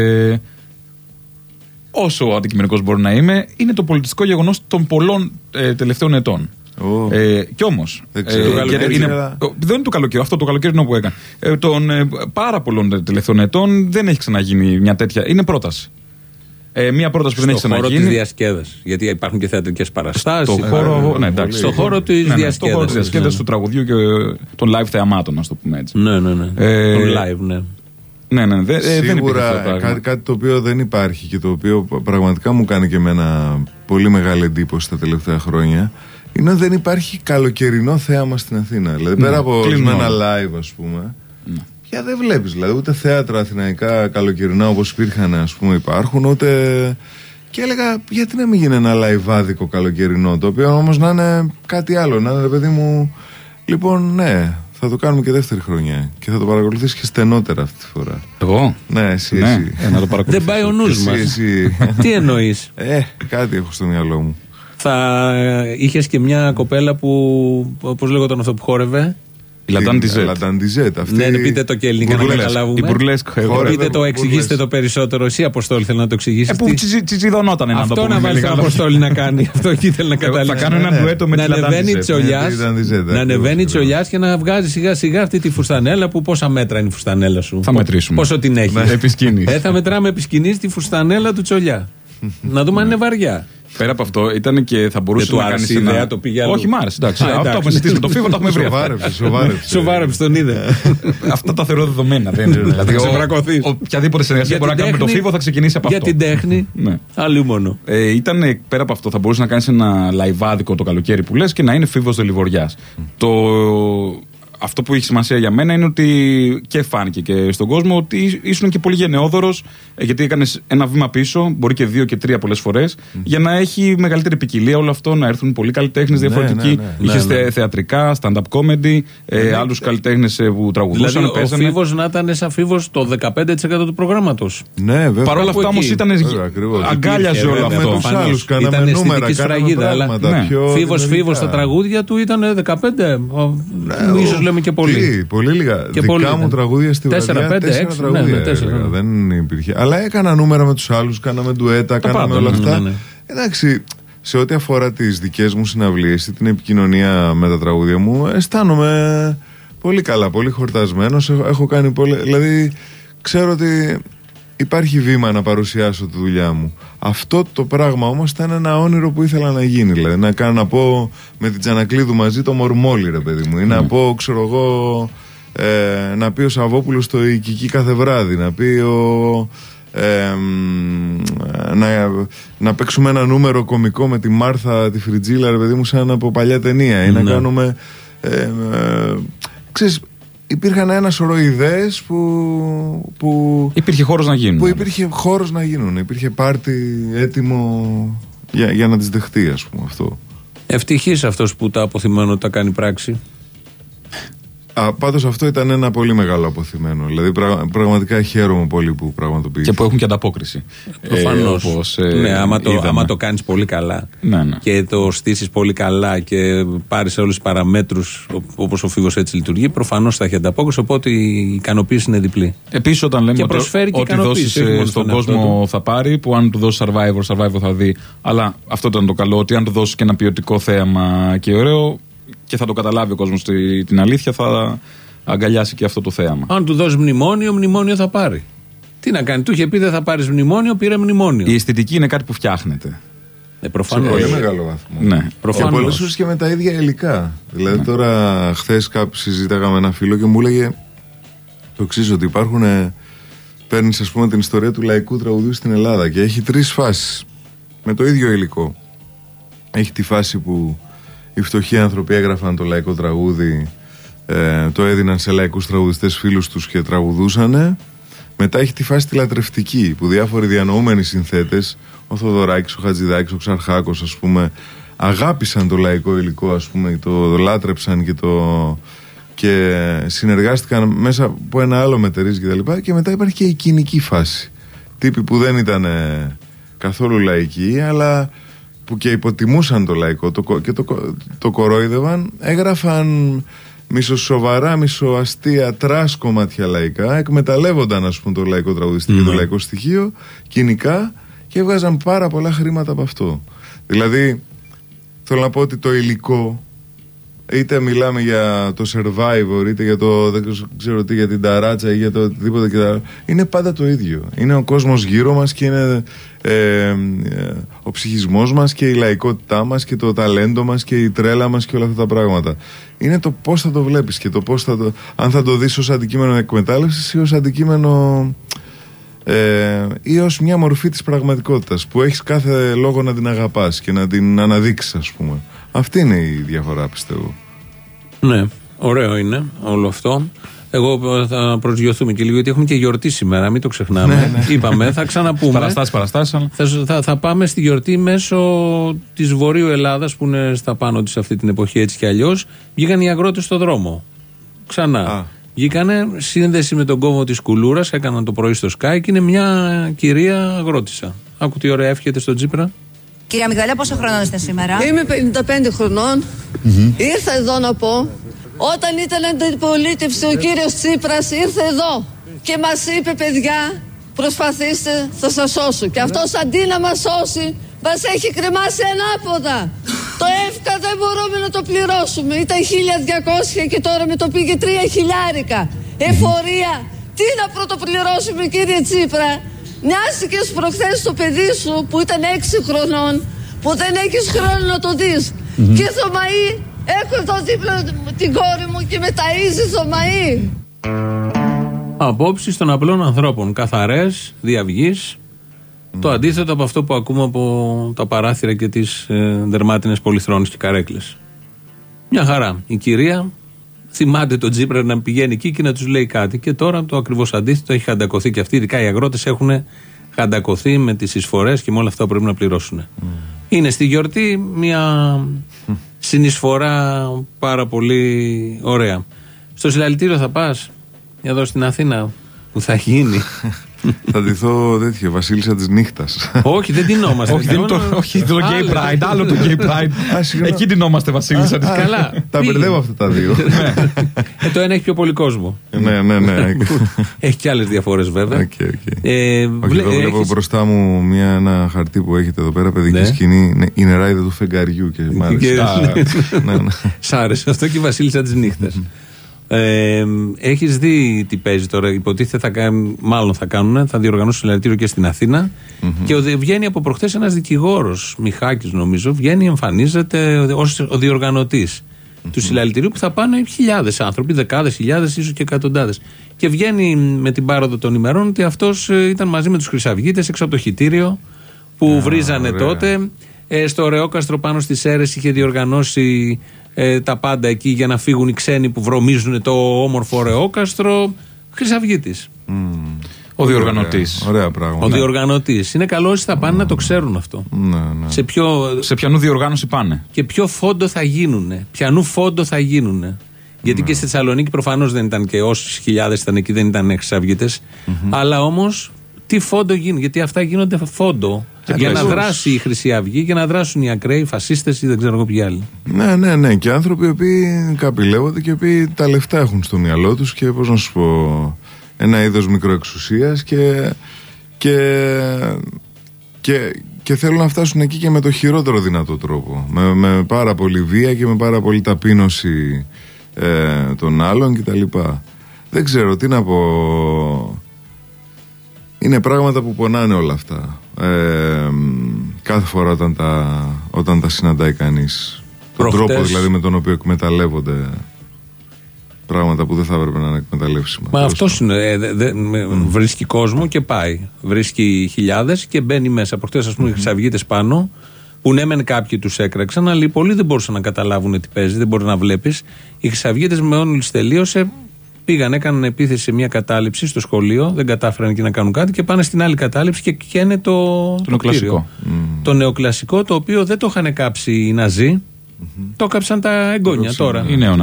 όσο αντικειμενικός μπορώ να είμαι, είναι το πολιτιστικό γεγονός των πολλών ε, τελευταίων ετών. Oh. Ε, κι όμως. Δεν, ε, είναι, δεν είναι το καλοκαίρι, αυτό το καλοκαίρι που έκανε. Ε, των ε, πάρα πολλών τελευταίων ετών δεν έχει ξαναγίνει μια τέτοια. Είναι πρόταση. Ε, μια πρόταση που δεν έχει ξαναγίνει. Στο χώρο της διασκέδασης. Γιατί υπάρχουν και θεατρικές παραστάσεις. Στο χώρο, ναι, εντάξει, στο χώρο της ναι, ναι, διασκέδασης. Στο χώρο της διασκέδασης, του τραγουδιού και των live θεαμάτων, να το πούμε έτσι. Ναι, ναι, ναι. Ε, το live, ναι. Ναι, ναι, δε, σίγουρα δεν κάτι, κάτι το οποίο δεν υπάρχει και το οποίο πραγματικά μου κάνει και εμένα πολύ μεγάλη εντύπωση τα τελευταία χρόνια είναι ότι δεν υπάρχει καλοκαιρινό θέαμα στην Αθήνα. Δηλαδή ναι, πέρα από ορισμένα live, ας πούμε, ναι, πια δεν βλέπεις. Δηλαδή ούτε θέατρα αθηναϊκά καλοκαιρινά όπως υπήρχαν, ας πούμε, υπάρχουν, ούτε. Και έλεγα, γιατί να μην γίνει ένα λαϊβάδικο καλοκαιρινό, το οποίο όμως να είναι κάτι άλλο, να είναι, παιδί μου. Λοιπόν, ναι. Θα το κάνουμε και δεύτερη χρονιά και θα το παρακολουθείς και στενότερα αυτή τη φορά. Εγώ? Ναι, εσύ, ναι, εσύ. Ε, να το παρακολουθήσω. Δεν πάει ο νους μας. Εσύ. Τι εννοείς? Ε, κάτι έχω στο μυαλό μου. Θα είχες και μια κοπέλα που, πώς λέγονταν αυτό που χόρευε? Η Λανταντιζέτ. Λανταντιζέτ. Ναι, ναι, πείτε το και ελληνικά να καταλάβουμε. Η μπουρλέσκ. Πείτε το, εξηγήστε το περισσότερο. Εσύ, Αποστόλη, θέλω να το εξηγήσεις. Ε, που τσιζιδωνόταν ένα. Αυτό να βάλει τον Αποστόλη να κάνει. Αυτό εκεί θέλει να καταλάβει. Θα κάνω ένα ντουέτο με τη Λανταντιζέτ. Να ανεβαίνει τσολιάς και να βγάζει σιγά σιγά αυτή τη φουστανέλα που πόσα μέτρα είναι η φουστανέλα σου. Θα μετρήσουμε. Πόσο την έχει. Ε, θα μετράμε επί σκηνής τη φουστανέλα του τσολιά. Να δούμε αν είναι βαριά. Πέρα από αυτό, ήταν και θα μπορούσε να κάνει. Ιδέα, το πήγε όχι, μ' άρεσε. Αυτό έχουμε συζητήσει με το Φίβο, το έχουμε βρει. Σοβάρεψε, τον είδε. Αυτά τα θεωρώ δεδομένα. Δηλαδή, οποιαδήποτε συνεργασία μπορεί να κάνουμε με το Φίβο θα ξεκινήσει από αυτό. Για την τέχνη, αλλού μόνο. Ήταν πέρα από αυτό, θα μπορούσε να κάνει ένα λαϊβάδικο το καλοκαίρι που λε και να είναι Φίβος Δελιβοριάς. Το. Αυτό που έχει σημασία για μένα είναι ότι και φάνηκε και στον κόσμο ότι ήσουν και πολύ γενναιόδωρος, γιατί έκανες ένα βήμα πίσω, μπορεί και δύο και τρία πολλές φορές, mm. για να έχει μεγαλύτερη ποικιλία όλο αυτό, να έρθουν πολλοί καλλιτέχνες διαφορετικοί. Ναι, ναι, ναι. Είχες ναι, ναι. θεατρικά, stand-up comedy, ε, ναι, άλλους ναι. καλλιτέχνες που τραγουδούσαν. Δηλαδή, παίζανε. Ο Φίβος να ήταν σαν Φίβος το δεκαπέντε τοις εκατό του προγράμματος. Ναι, βέβαια. Παρ' όλα αυτά όμως ήταν. Αγκάλιαζε όλο αυτό. Ήταν αισθητική σφραγίδα. Φίβος Φίβος στα τραγούδια του ήταν δεκαπέντε. Ίσως λέμε και πολύ. Πολύ λίγα. Και δικά πολύ, μου τραγούδια στη Βραδιά. τέσσερα πέντε έξι τραγούδια. Ναι, τέσσερα, ναι. Δεν υπήρχε. Αλλά έκανα νούμερα με τους άλλους, κάναμε ντουέτα, κάναμε πάντα, όλα αυτά. Ναι, ναι. Εντάξει, σε ό,τι αφορά τις δικές μου συναυλίες ή την επικοινωνία με τα τραγούδια μου, αισθάνομαι πολύ καλά, πολύ χορτασμένος. Έχω, έχω κάνει πολύ. Δηλαδή, ξέρω ότι υπάρχει βήμα να παρουσιάσω τη δουλειά μου. Αυτό το πράγμα όμως ήταν ένα όνειρο που ήθελα να γίνει. Δηλαδή, να κάνω να πω με την Τζανακλείδου μαζί το Μορμόλι, ρε παιδί μου. Ή mm. να πω, ξέρω εγώ, ε, να πει ο Σαββόπουλος στο Οικική κάθε βράδυ. Να πει ο. Ε, να, να παίξουμε ένα νούμερο κωμικό με τη Μάρθα τη Φριτζίλα, ρε παιδί μου, σαν από παλιά ταινία. Ή mm. να κάνουμε. Ε, ε, ξέρεις, υπήρχαν ένα σωρό ιδέες που, που. Υπήρχε χώρος να γίνουν. Που υπήρχε χώρος να γίνουν. Υπήρχε πάρτι έτοιμο για, για να τις δεχτεί, ας πούμε, αυτό. Ευτυχής αυτός που τα αποθυμένο τα κάνει πράξη. Α, πάντως αυτό ήταν ένα πολύ μεγάλο αποθυμένο. Δηλαδή πραγμα, πραγματικά χαίρομαι πολύ που πραγματοποιήθηκε. Και που έχουν και ανταπόκριση. Προφανώς. Ε, όπως, ε, ναι, άμα το, άμα το κάνεις πολύ καλά ναι, ναι. και το στήσεις πολύ καλά και πάρεις όλους τους παραμέτρους όπως ο Φίβος έτσι λειτουργεί, προφανώς θα έχει ανταπόκριση. Οπότε η ικανοποίηση είναι διπλή. Επίσης, όταν λέμε και ότι, προσφέρει και ότι δώσεις στον, στον κόσμο θα πάρει, που αν του δώσεις Survivor, Survivor θα δει. Αλλά αυτό ήταν το καλό, ότι αν του δώσεις και ένα ποιοτικό θέαμα και ωραίο. Και θα το καταλάβει ο κόσμος την αλήθεια, θα αγκαλιάσει και αυτό το θέαμα. Αν του δώσει μνημόνιο, μνημόνιο θα πάρει. Τι να κάνει, του είχε πει δεν θα πάρεις μνημόνιο, πήρε μνημόνιο. Η αισθητική είναι κάτι που φτιάχνεται. Ε, προφανώς. Σε πολύ μεγάλο βαθμό. Ναι. Και πολλές φορές και με τα ίδια υλικά. Δηλαδή ναι. τώρα, χθες κάπου συζήταγα με ένα φίλο και μου έλεγε το εξής, ότι υπάρχουν. Παίρνεις, ας πούμε, την ιστορία του λαϊκού τραγουδιού στην Ελλάδα και έχει τρεις φάσεις με το ίδιο υλικό. Έχει τη φάση που οι φτωχοί άνθρωποι έγραφαν το λαϊκό τραγούδι, ε, το έδιναν σε λαϊκούς τραγουδιστές φίλους τους και τραγουδούσανε. Μετά έχει τη φάση τη λατρευτική, που διάφοροι διανοούμενοι συνθέτες, ο Θοδωράκης, ο Χατζηδάκης, ο Ξαρχάκος, ας πούμε, αγάπησαν το λαϊκό υλικό, ας πούμε, το, το λάτρεψαν και το, και συνεργάστηκαν μέσα από ένα άλλο μετερίζει και τα λοιπά, και μετά υπάρχει και η κοινική φάση. Τύποι που δεν ήταν καθόλου λαϊκοί, αλλά που και υποτιμούσαν το λαϊκό το, και το, το, το κορόιδευαν, έγραφαν μισοσοβαρά, μισοαστεία, τρας κομμάτια λαϊκά, εκμεταλλεύονταν, ας πούμε, το λαϊκό τραγουδιστή mm. και το λαϊκό στοιχείο κοινικά, και έβγαζαν πάρα πολλά χρήματα από αυτό. Δηλαδή, θέλω να πω ότι το υλικό, είτε μιλάμε για το Survivor, είτε για το, δεν ξέρω τι, για την ταράτσα ή για το οτιδήποτε και τα... είναι πάντα το ίδιο. Είναι ο κόσμος γύρω μας και είναι ε, ε, ο ψυχισμός μας και η λαϊκότητά μας και το ταλέντο μας και η τρέλα μας και όλα αυτά τα πράγματα. Είναι το πώς θα το βλέπεις και το πώς θα το... αν θα το δεις ως αντικείμενο εκμετάλλευσης ή ως αντικείμενο... Ε, ή ως μια μορφή της πραγματικότητας που έχεις κάθε λόγο να την αγαπάς και να την αναδείξεις, ας πούμε. Αυτή είναι η διαφορά, πιστεύω. Ναι, ωραίο είναι όλο αυτό. Εγώ θα προσγειωθούμε και λίγο, γιατί έχουμε και γιορτή σήμερα, μην το ξεχνάμε. Ναι, ναι. Είπαμε, θα ξαναπούμε. Παραστάσεις, παραστάσεις. Αλλά... Θα, θα, θα πάμε στη γιορτή μέσω της Βορείου Ελλάδας, που είναι στα πάνω της αυτή την εποχή, έτσι κι αλλιώς. Βγήκαν οι αγρότες στο δρόμο. Ξανά. Α. Βγήκανε σύνδεση με τον κόμβο της Κουλούρας, έκαναν το πρωί στο Sky και είναι μια κυρία αγρότησα. Άκου τι ωραία εύχεται στον Τσίπρα. Κυρία Μιγδαλέα, πόσο χρονών είστε σήμερα? Είμαι πενήντα πέντε χρονών. Mm-hmm. Ήρθα εδώ να πω, όταν ήταν αντιπολίτευση ο κύριος Τσίπρας ήρθε εδώ και μας είπε, παιδιά, προσπαθήστε, θα σας σώσω. Και αυτός αντί να μας σώσει, μας έχει κρεμάσει ανάποδα. Το ΕΦΚΑ δεν μπορούμε να το πληρώσουμε. Ήταν χίλια διακόσια και τώρα με το πήγε τρία χιλιάρικα. Εφορία. Τι να πρωτοπληρώσουμε, κύριε Τσίπρα? Μοιάστηκες προχθές στο παιδί σου που ήταν έξι χρονών, που δεν έχεις χρόνο να το δεις. Mm-hmm. Και Θωμαή, έχω εδώ δίπλα την κόρη μου και με ταΐζει Θωμαή. Απόψεις των απλών ανθρώπων, καθαρές, διαυγής. Mm. Το αντίθετο από αυτό που ακούμε από τα παράθυρα και τις ε, δερμάτινες πολυθρόνες και καρέκλες. Μια χαρά. Η κυρία θυμάται τον Τσίπρα να πηγαίνει εκεί και να τους λέει κάτι. Και τώρα το ακριβώς αντίθετο, έχει χαντακωθεί και αυτοί. Ειδικά οι αγρότες έχουν χαντακωθεί με τις εισφορές και με όλα αυτά που πρέπει να πληρώσουν. Mm. Είναι στη γιορτή μια mm. συνεισφορά πάρα πολύ ωραία. Στο συλλαλητήριο θα πας, εδώ στην Αθήνα, που θα γίνει? Θα ντυθώ τέτοιο, βασίλισσα της νύχτας. Όχι, δεν ντυνόμαστε. Όχι, το, όχι, το Gay Pride, άλλο το Gay Pride. Εκεί ντυνόμαστε βασίλισσα της. Καλά. Τα μπερδεύω αυτά τα δύο. Το ένα έχει πιο πολύ κόσμο. Ναι, ναι, ναι. Έχει και άλλες διαφορές βέβαια. Όχι, εδώ βλέπω μπροστά μου ένα χαρτί που έχετε εδώ πέρα, παιδική σκηνή. Η νεράιδα του φεγγαριού και μ' άρεσε. Σ' άρεσε αυτό και η βασίλισσα της νύχτας. Ε, έχεις δει τι παίζει τώρα? Υποτίθεται θα κάνουν, μάλλον θα κάνουν, θα διοργανώσουν συλλαλητήριο και στην Αθήνα. Mm-hmm. Και βγαίνει από προχθές ένας δικηγόρος, Μιχάκης νομίζω, βγαίνει, εμφανίζεται ως ο διοργανωτής mm-hmm. του συλλαλητηρίου, που θα πάνε χιλιάδες άνθρωποι, δεκάδες χιλιάδες, ίσως και εκατοντάδες. Και βγαίνει με την πάροδο των ημερών ότι αυτός ήταν μαζί με τους χρυσαυγίτες έξω από το χιτήριο που ah, βρίζανε ωραία. τότε. Ε, στο Ρεόκαστρο πάνω στις Σέρρες είχε διοργανώσει ε, τα πάντα εκεί για να φύγουν οι ξένοι που βρωμίζουν το όμορφο Ρεόκαστρο. Χρυσαυγίτης. Mm. Ο διοργανωτής. Ωραία, ωραία πράγματα. Ο ναι. διοργανωτής. Είναι καλό όσοι θα πάνε mm. να το ξέρουν αυτό. Ναι, ναι. Σε, ποιο... Σε ποιανού διοργάνωση πάνε. Και ποιο φόντο θα γίνουνε. Ποιανού φόντο θα γίνουνε. Γιατί ναι. και στη Θεσσαλονίκη προφανώς δεν ήταν και όσες χιλιάδες ήταν εκεί, δεν ήταν χρυσαυγίτες. Mm-hmm. Αλλά όμως τι φόντο γίνουν? Γιατί αυτά γίνονται φόντο. Και για να δράσει η Χρυσή Αυγή, για να δράσουν οι ακραίοι, οι φασίστες ή δεν ξέρω εγώ ποιοι άλλοι. Ναι, ναι, ναι. Και άνθρωποι οι οποίοι καπηλεύονται και οι οποίοι τα λεφτά έχουν στο μυαλό τους και πώς να σου πω, ένα είδος μικροεξουσίας και, και, και, και θέλουν να φτάσουν εκεί και με το χειρότερο δυνατό τρόπο. Με, με πάρα πολύ βία και με πάρα πολύ ταπείνωση ε, των άλλων κτλ. Δεν ξέρω τι να πω. Είναι πράγματα που πονάνε όλα αυτά. Ε, κάθε φορά όταν τα, όταν τα συναντάει κανείς. Τον τρόπο δηλαδή με τον οποίο εκμεταλλεύονται πράγματα που δεν θα έπρεπε να είναι εκμεταλλεύσιμα. Μα αυτός είναι. Ε, δε, δε, mm. Βρίσκει κόσμο και πάει. Βρίσκει χιλιάδες και μπαίνει μέσα. Προχτές, ας πούμε, οι χρυσαυγίτες πάνω, που ναι, μεν κάποιοι τους έκραξαν, αλλά οι πολλοί δεν μπορούσαν να καταλάβουν τι παίζει, δεν μπορεί να βλέπεις. Οι χρυσαυγίτες με όλους τελείωσε. Πήγαν, έκαναν επίθεση σε μια κατάληψη στο σχολείο, δεν κατάφεραν εκεί να κάνουν κάτι και πάνε στην άλλη κατάληψη και καίνε το, το, το νεοκλασικό. Mm. Το νεοκλασικό, το οποίο δεν το είχαν κάψει οι Ναζί, mm-hmm. το κάψαν τα εγγόνια το τώρα. Οι νεοναζί.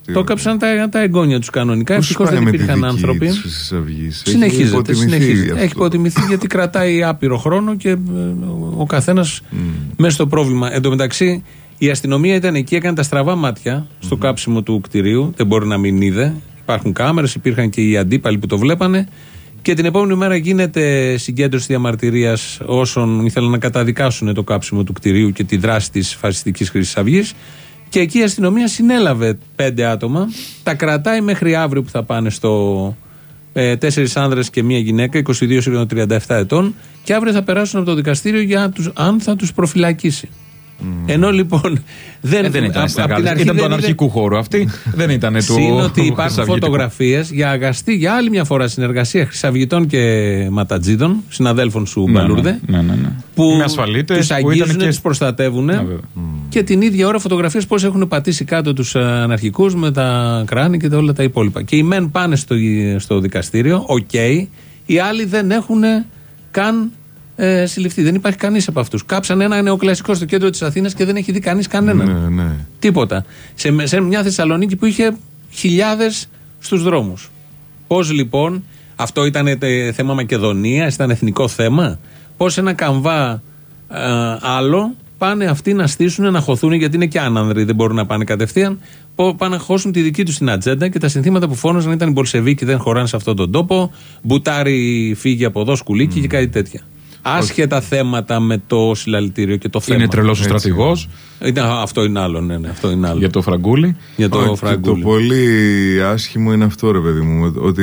Το έκαψαν τα, τα εγγόνια του κανονικά. Ευτυχώς δεν υπήρχαν άνθρωποι. Συνεχίζεται. συνεχίζεται. Έχει υποτιμηθεί γιατί κρατάει άπειρο χρόνο και ο καθένας mm. μέσα στο πρόβλημα. Εν τω μεταξύ, η αστυνομία ήταν εκεί, έκανε τα στραβά μάτια στο mm. κάψιμο του κτηρίου. Δεν μπορεί να μην είδε. Υπάρχουν κάμερες, υπήρχαν και οι αντίπαλοι που το βλέπανε. Και την επόμενη μέρα γίνεται συγκέντρωση διαμαρτυρίας όσων ήθελαν να καταδικάσουν το κάψιμο του κτηρίου και τη δράση της φασιστικής Χρυσής Αυγής. Και εκεί η αστυνομία συνέλαβε πέντε άτομα, τα κρατάει μέχρι αύριο που θα πάνε στο ε, τέσσερις άνδρες και μία γυναίκα, είκοσι δύο έως τριάντα επτά ετών, και αύριο θα περάσουν από το δικαστήριο για τους, αν θα τους προφυλακίσει. Mm. Ενώ λοιπόν δεν, ε, δεν ήταν συνεργάτες, ήταν του αναρχικού χώρου αυτή, δεν ήταν του. Συν ότι υπάρχουν φωτογραφίες για αγαστή για άλλη μια φορά συνεργασία χρυσαυγητών και ματατζίδων, συναδέλφων σου ναι, Μπαλούρδε, ναι, ναι, ναι. που τους αγγίζουν, και... τους προστατεύουν ναι, mm. και την ίδια ώρα φωτογραφίες πώς έχουν πατήσει κάτω τους αναρχικούς με τα κράνη και όλα τα υπόλοιπα. Και οι μεν πάνε στο, στο δικαστήριο, οκ, okay, οι άλλοι δεν έχουν καν Ε, συλληφθεί. Δεν υπάρχει κανείς από αυτούς. Κάψαν ένα νεοκλασικό στο κέντρο της Αθήνας και δεν έχει δει κανείς κανέναν. Ναι, ναι. Τίποτα. Σε, σε μια Θεσσαλονίκη που είχε χιλιάδες στους δρόμους. Πώς λοιπόν, αυτό ήταν τε, θέμα Μακεδονίας, ήταν εθνικό θέμα. Πώς ένα καμβά ε, άλλο πάνε αυτοί να στήσουν, να χωθούν, γιατί είναι και άνανδροι, δεν μπορούν να πάνε κατευθείαν. Πάνε να χώσουν τη δική τους την ατζέντα και τα συνθήματα που φώναζαν ήταν οι Μπολσεβίκοι δεν χωράνε σε αυτόν τον τόπο. Μπουτάρι φύγει από εδώ, σκουλίκι mm. και κάτι τέτοια. Άσχετα θέματα με το συλλαλητήριο και το θέμα. Είναι τρελός ο στρατηγός. Αυτό είναι άλλο, ναι, ναι, αυτό είναι άλλο. Για το Φραγκούλι. Για το, Φραγκούλι. Το πολύ άσχημο είναι αυτό, ρε παιδί μου, ότι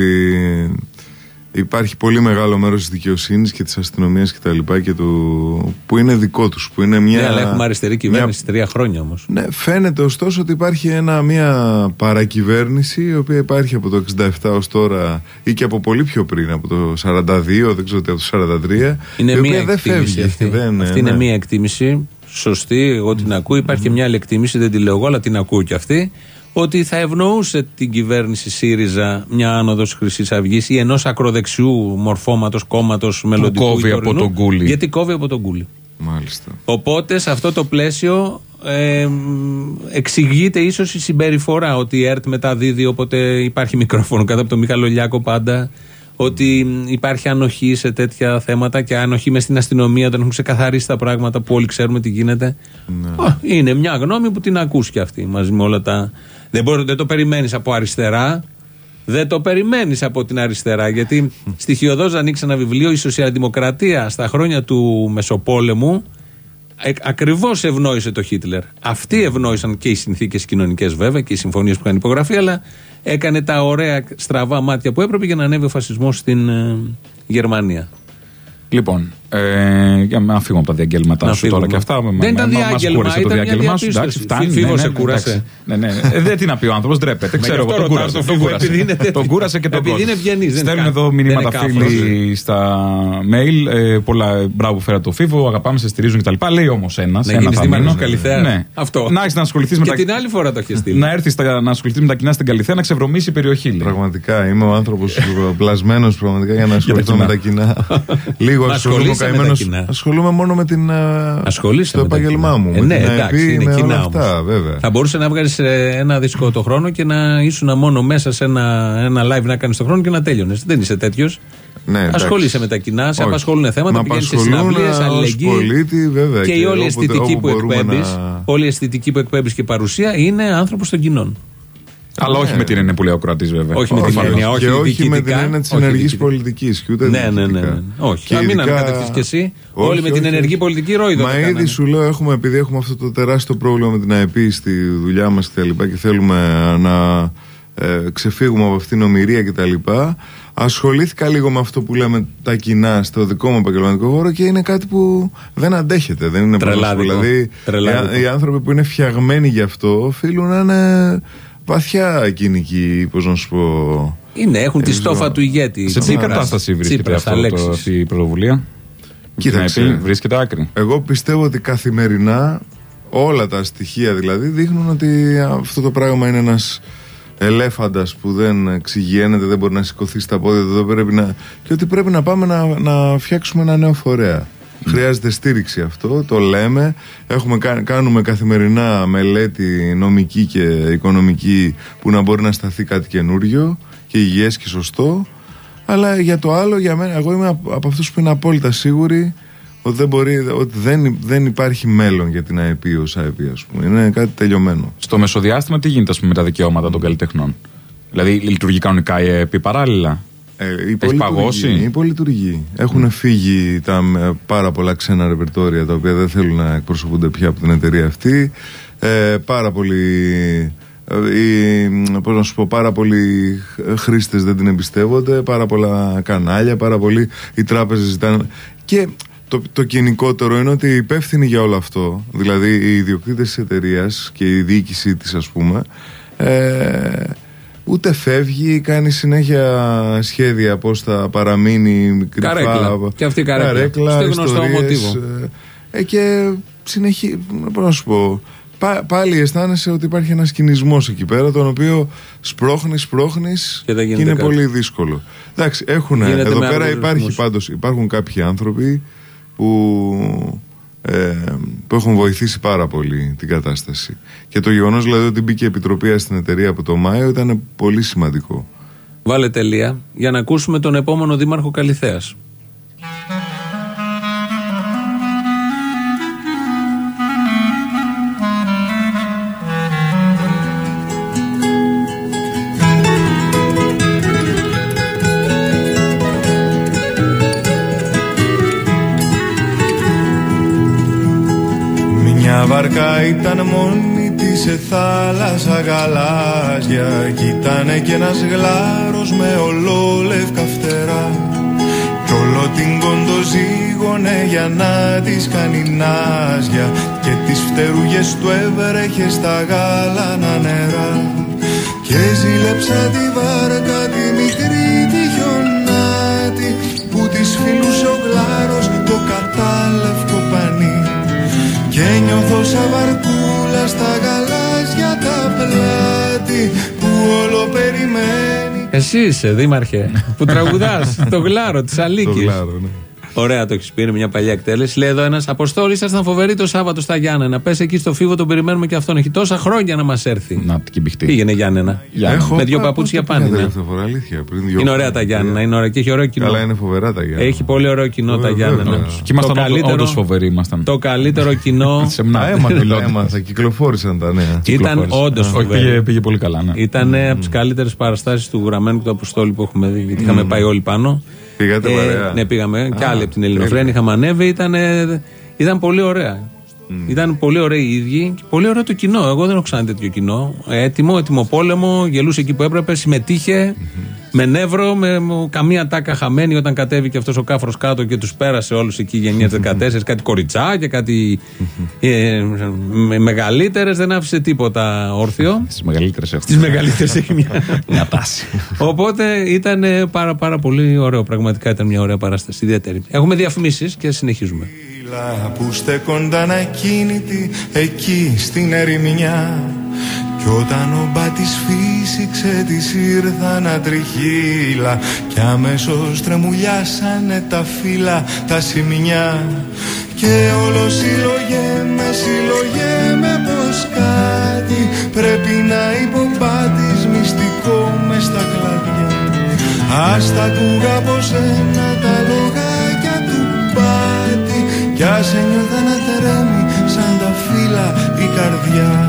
υπάρχει πολύ μεγάλο μέρος της δικαιοσύνης και της αστυνομίας και τα λοιπά και του, που είναι δικό τους. Που είναι μια, ναι, αλλά έχουμε αριστερή κυβέρνηση μια, τρία χρόνια όμως. Ναι, φαίνεται ωστόσο ότι υπάρχει ένα, μια παρακυβέρνηση η οποία υπάρχει από το εξήντα επτά ως τώρα ή και από πολύ πιο πριν, από το σαράντα δύο, δεν ξέρω τι, από το σαράντα τρία. Είναι η μια οποία δεν φεύγει. Αυτή, δεν, αυτή ναι. είναι μια εκτίμηση σωστή, εγώ την ακούω. Υπάρχει και μια άλλη εκτίμηση, δεν τη λέω εγώ, αλλά την ακούω και αυτή. Ότι θα ευνοούσε την κυβέρνηση ΣΥΡΙΖΑ μια άνοδος Χρυσής Αυγής ή ενός ακροδεξιού μορφώματος κόμματος μελλοντικού. Κόβει από τον Κούλι. Γιατί κόβει από τον Κούλι. Μάλιστα. Οπότε σε αυτό το πλαίσιο ε, εξηγείται ίσως η συμπεριφορά ότι η ΕΡΤ μεταδίδει όποτε υπάρχει μικρόφωνο κάτω από τον Μιχαλολιάκο πάντα. Ότι υπάρχει ανοχή σε τέτοια θέματα και ανοχή μες στην αστυνομία όταν έχουν ξεκαθαρίσει τα πράγματα που όλοι ξέρουμε τι γίνεται. Ναι. Oh, είναι μια γνώμη που την ακούς και αυτή μαζί με όλα τα. Δεν, μπορεί, δεν το περιμένεις από αριστερά. Δεν το περιμένεις από την αριστερά. Γιατί στοιχειοδός ανοίξει ένα βιβλίο, η Σοσιαλδημοκρατία στα χρόνια του Μεσοπόλεμου ε, ακριβώς ευνόησε το Χίτλερ. Αυτοί ευνόησαν και οι συνθήκες κοινωνικές βέβαια και οι συμφωνίες που είχαν υπογραφεί, αλλά έκανε τα ωραία στραβά μάτια που έπρεπε για να ανέβει ο φασισμός στην ε, Γερμανία. Λοιπόν, ε, για να φύγουμε από τα διαγγέλματά σου τώρα και αυτά. Δεν ήταν διάγγελμα, το διάγγελμά σου. Εντάξει, φτάνει. Φίβο σε κούρασε. Ναι, ναι. Δεν τι να πει ο άνθρωπος, ντρέπεται. Ξέρω εγώ, τον κούρασε. Τον κούρασε και τον κούρασε. Στέλνουν εδώ μηνύματα φίλοι στα mail. Πολλά μπράβο που φέρα το Φίβο, αγαπάμε, σε στηρίζουν κτλ. Λέει όμως ένας. Να γίνεις δήμαρχος Καλιθέα. Αυτό. Να έχεις να ασχοληθείς με τα. Και την άλλη φορά το έχεις στείλει. Να έρθεις να ασχοληθείς με τα κοινά στην Καλιθέα να ξεβρωμίσει η περιοχή. Πραγματικά είμαι ο άνθρωπος πλασμένος πραγματικά για να ασχοληθώ με τα κοινά. Λίγο ασχολούμαι μόνο με την. Ασχολείσαι το επάγγελμά μου. Ε, ναι, εντάξει, είναι κοινά αυτά, βέβαια. Θα μπορούσε να βγάλεις ένα δίσκο το χρόνο και να ήσουν μόνο μέσα σε ένα, ένα live να κάνεις το χρόνο και να τέλειωνες. Δεν είσαι τέτοιος. Ναι, ασχολείσαι με τα κοινά, σε απασχολούν θέματα, πηγαίνεις σε συναυλίες, αλληλεγγύη. Και η όλη αισθητική που εκπέμπεις, όλη η αισθητική που εκπέμπεις και παρουσία είναι άνθρωπος των κοινών. Αλλά όχι με την έννοια που λέει ο Κροατής, βέβαια. Όχι με την έννοια, όχι, και όχι με την έννοια της ενεργής πολιτικής. Και ούτε ναι, ναι, ναι, ναι. Όχι. Να μην ανακατευτείς κι εσύ. Όλοι με την ενεργή πολιτική ροή. Μα ήδη σου λέω, έχουμε, επειδή έχουμε αυτό το τεράστιο πρόβλημα με την ΑΕΠ στη δουλειά μας και, και θέλουμε να ε, ξεφύγουμε από αυτήν την ομηρία κτλ. Ασχολήθηκα λίγο με αυτό που λέμε τα κοινά στο δικό μου επαγγελματικό χώρο και είναι κάτι που δεν αντέχεται. Δεν είναι πρόσωπο. Δηλαδή, οι, οι άνθρωποι που είναι φτιαγμένοι γι' αυτό οφείλουν να είναι βαθιά κοινική, πώς να σου πω. Είναι, έχουν τη στόφα του ηγέτη. Σε τι κατάσταση βρίσκεται αυτή η πρωτοβουλία? Κοίταξε, βρίσκεται άκρη. Εγώ πιστεύω ότι καθημερινά όλα τα στοιχεία δηλαδή δείχνουν ότι αυτό το πράγμα είναι ένας ελέφαντας που δεν εξηγιένεται, δεν μπορεί να σηκωθεί στα πόδια του, δεν πρέπει να... και ότι πρέπει να πάμε να, να φτιάξουμε ένα νέο φορέα. Χρειάζεται στήριξη αυτό, το λέμε. Έχουμε, κάνουμε καθημερινά μελέτη νομική και οικονομική που να μπορεί να σταθεί κάτι καινούριο και υγιές και σωστό. Αλλά για το άλλο, για μένα, εγώ είμαι από αυτούς που είναι απόλυτα σίγουροι ότι δεν, μπορεί, ότι δεν, δεν υπάρχει μέλλον για την ΑΕΠ ως ΑΕΠ, ας πούμε. Είναι κάτι τελειωμένο. Στο μεσοδιάστημα τι γίνεται, ας πούμε, με τα δικαιώματα των καλλιτεχνών? Δηλαδή λειτουργεί κανονικά η ΑΕΠ παράλληλα? Ε, Έχει παγώσει? Υπολειτουργεί. Έχουν mm. φύγει τα πάρα πολλά ξένα ρεπερτόρια τα οποία δεν θέλουν να εκπροσωπούνται πια από την εταιρεία αυτή. Ε, πάρα πολλοί, ε, πώς να σου πω, πάρα πολλοί χρήστες δεν την εμπιστεύονται, πάρα πολλά κανάλια, πάρα πολλοί οι τράπεζες ζητάνε. Και το, το κοινικότερο είναι ότι οι υπεύθυνοι για όλο αυτό, δηλαδή οι ιδιοκτήτες της εταιρείας και η διοίκησή της, ας πούμε, ε, ούτε φεύγει, κάνει συνέχεια σχέδια πώς θα παραμείνει κρυφά. Καρέκλα. Και αυτή η καρέκλα. Καρέκλα, στο γνωστό μοτίβο. Ε, και συνεχίζει, πώς να σου πω, πά, πάλι αισθάνεσαι ότι υπάρχει ένας κινησμός εκεί πέρα, τον οποίο σπρώχνεις, σπρώχνεις και, και είναι κάτι πολύ δύσκολο. Εντάξει, έχουν, εδώ πέρα υπάρχει πάντως, υπάρχουν κάποιοι άνθρωποι που... Ε, που έχουν βοηθήσει πάρα πολύ την κατάσταση. Και το γεγονός δηλαδή ότι μπήκε η επιτροπή στην εταιρεία από το Μάιο ήταν πολύ σημαντικό. Βάλε τελεία για να ακούσουμε τον επόμενο δήμαρχο Καλιθέας. Βάρκα ήταν μόνη της σε θάλασσα γαλάζια κι ήτανε κι ένας γλάρος με ολόλευκα φτερά κι όλο την κοντοζήγωνε για να της κάνει νάζια και τις φτερούγες του έβρεχε στα γάλανα νερά και ζήλεψα τη βάρκα τη μικρή τη χιονάτη που της φιλούσε ο γλάρος το κατάλευκο πανί και νιώθω σαν βαρκούλα στα γαλάζια τα πλάτη που όλο περιμένει. Εσύ είσαι δήμαρχε που τραγουδάς το γλάρο της Αλίκης. Το γλάρο, ναι. Ωραία, το έχεις πει, είναι μια παλιά εκτέλεση. Λέει εδώ ένας Αποστόλη, ήσασταν φοβεροί το Σάββατο στα Γιάννενα. Πες εκεί στο Φίβο, τον περιμένουμε και αυτόν. Έχει τόσα χρόνια να μας έρθει. Να την μπηχτεί. Πήγαινε Γιάννενα. Έχω, με δύο παπούτσια πάνε. Ναι. Είναι ωραία τα Γιάννενα. Είναι ωραία και έχει ωραίο κοινό. Καλά, είναι φοβερά τα Γιάννενα. Έχει πολύ ωραίο κοινό τα Γιάννενα. Και ήμασταν όντως φοβεροί. Το καλύτερο κοινό. Θα κυκλοφόρησαν τα νέα. Ήταν όντως φοβεροί. Πήγε πολύ καλά. Ήταν από τις καλύτερες παραστάσεις του Γραμμένου και του Αποστόλη που έχουμε δει. Γιατί είχαμε πάει όλοι πάνω. Πήγατε παρέα? Ναι, πήγαμε και άλλοι από την Ελληνοφρένεια. Είχαμε ανέβει, ήταν, ήταν πολύ ωραία. Mm. Ήταν πολύ ωραίοι οι ίδιοι και πολύ ωραίο το κοινό. Εγώ δεν έχω ξανά τέτοιο κοινό. Έτοιμο, έτοιμο πόλεμο, γελούσε εκεί που έπρεπε, συμμετείχε mm-hmm. με νεύρο, με, με καμία τάκα χαμένη όταν κατέβηκε αυτός ο κάφρος κάτω και τους πέρασε όλους εκεί γενιές δεκατέσσερα, κάτι κοριτσάκια, κάτι mm-hmm. ε, με, μεγαλύτερες, δεν άφησε τίποτα όρθιο. Στις μεγαλύτερες έχουν. Στις μεγαλύτερες έχει μια, μια τάση. Οπότε ήταν πάρα, πάρα πολύ ωραίο. Πραγματικά ήταν μια ωραία παράσταση, ιδιαίτερη. Έχουμε διαφημίσεις και συνεχίζουμε. Που στέκονταν ακίνητη εκεί στην ερημιά κι όταν ο μπάτης φύσηξε της ήρθαν ατριχύλα κι αμέσως τρεμουλιάσανε τα φύλλα τα σημεινιά και όλο συλλογέμαι, συλλογέμαι πως κάτι πρέπει να είπε ο μπάτης μυστικό μες στα κλαδιά. Ας τα ακούγα πως ένα τα λογάκια του μπάτη κι ας ένιωθα να τρέμει σαν τα φύλλα η καρδιά.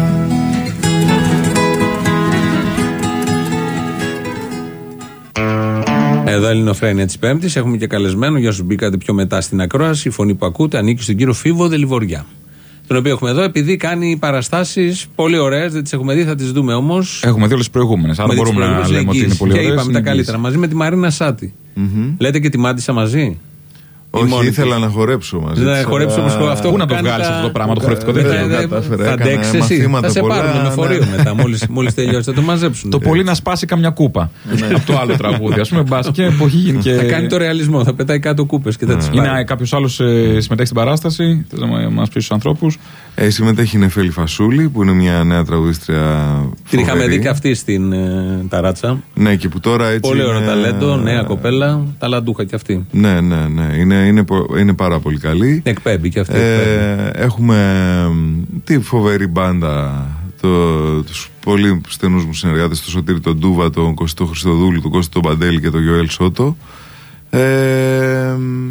Εδώ Ελληνοφρένεια της Πέμπτης. Έχουμε και καλεσμένο, για όσους μπήκατε πιο μετά στην ακρόαση. Η φωνή που ακούτε ανήκει στον κύριο Φίβο Δελιβοριά, τον οποίο έχουμε εδώ επειδή κάνει παραστάσεις πολύ ωραίες. Δεν τις έχουμε δει, θα τις δούμε όμως. Έχουμε δει όλες τις προηγούμενες. Άρα μπορούμε να λέμε ότι είναι πολύ ωραίες. Και είπαμε τα καλύτερα μαζί με τη Μαρίνα Σάτη. Mm-hmm. Λέτε και τη Μάντισα μαζί. Όχι, ήθελα να χορέψω μαζί. Να χορέψω όμως αυτό. Πού να το βγάλεις αυτό το πράγμα, το χορευτικό δεν θα αντέξεις εσύ. Θα σε πάρουν με φορείο μετά. Μόλις τελειώσει θα το μαζέψουν. Το πολύ να σπάσει καμιά κούπα. Από το άλλο τραγούδι. Ας πούμε μπάσκετ που έχει γίνει και. Θα κάνει το ρεαλισμό, θα πετάει κάτω κούπες και θα τις πάρει. Είναι κάποιος άλλος συμμετέχει στην παράσταση. Θες να μας πεις στους ανθρώπους? Ε, συμμετέχει η Νεφέλη Φασούλη που είναι μια νέα τραγουδίστρια. Την είχαμε δει και αυτή στην ε, Ταράτσα. Ναι, και που τώρα έτσι. Πολύ ωραίο είναι... ταλέντο, νέα κοπέλα, ταλαντούχα κι αυτή. Ναι, ναι, ναι. Είναι είναι, είναι πάρα πολύ καλή. Εκπέμπει και αυτή. Ε, έχουμε τη φοβερή μπάντα, το, τους πολύ στενούς μου συνεργάτες, τον Σωτήρη τον Ντούβα, τον Κωστό Χριστοδούλου, τον Κώστα τον Παντέλη και τον Γιωέλ Σότο. Ε,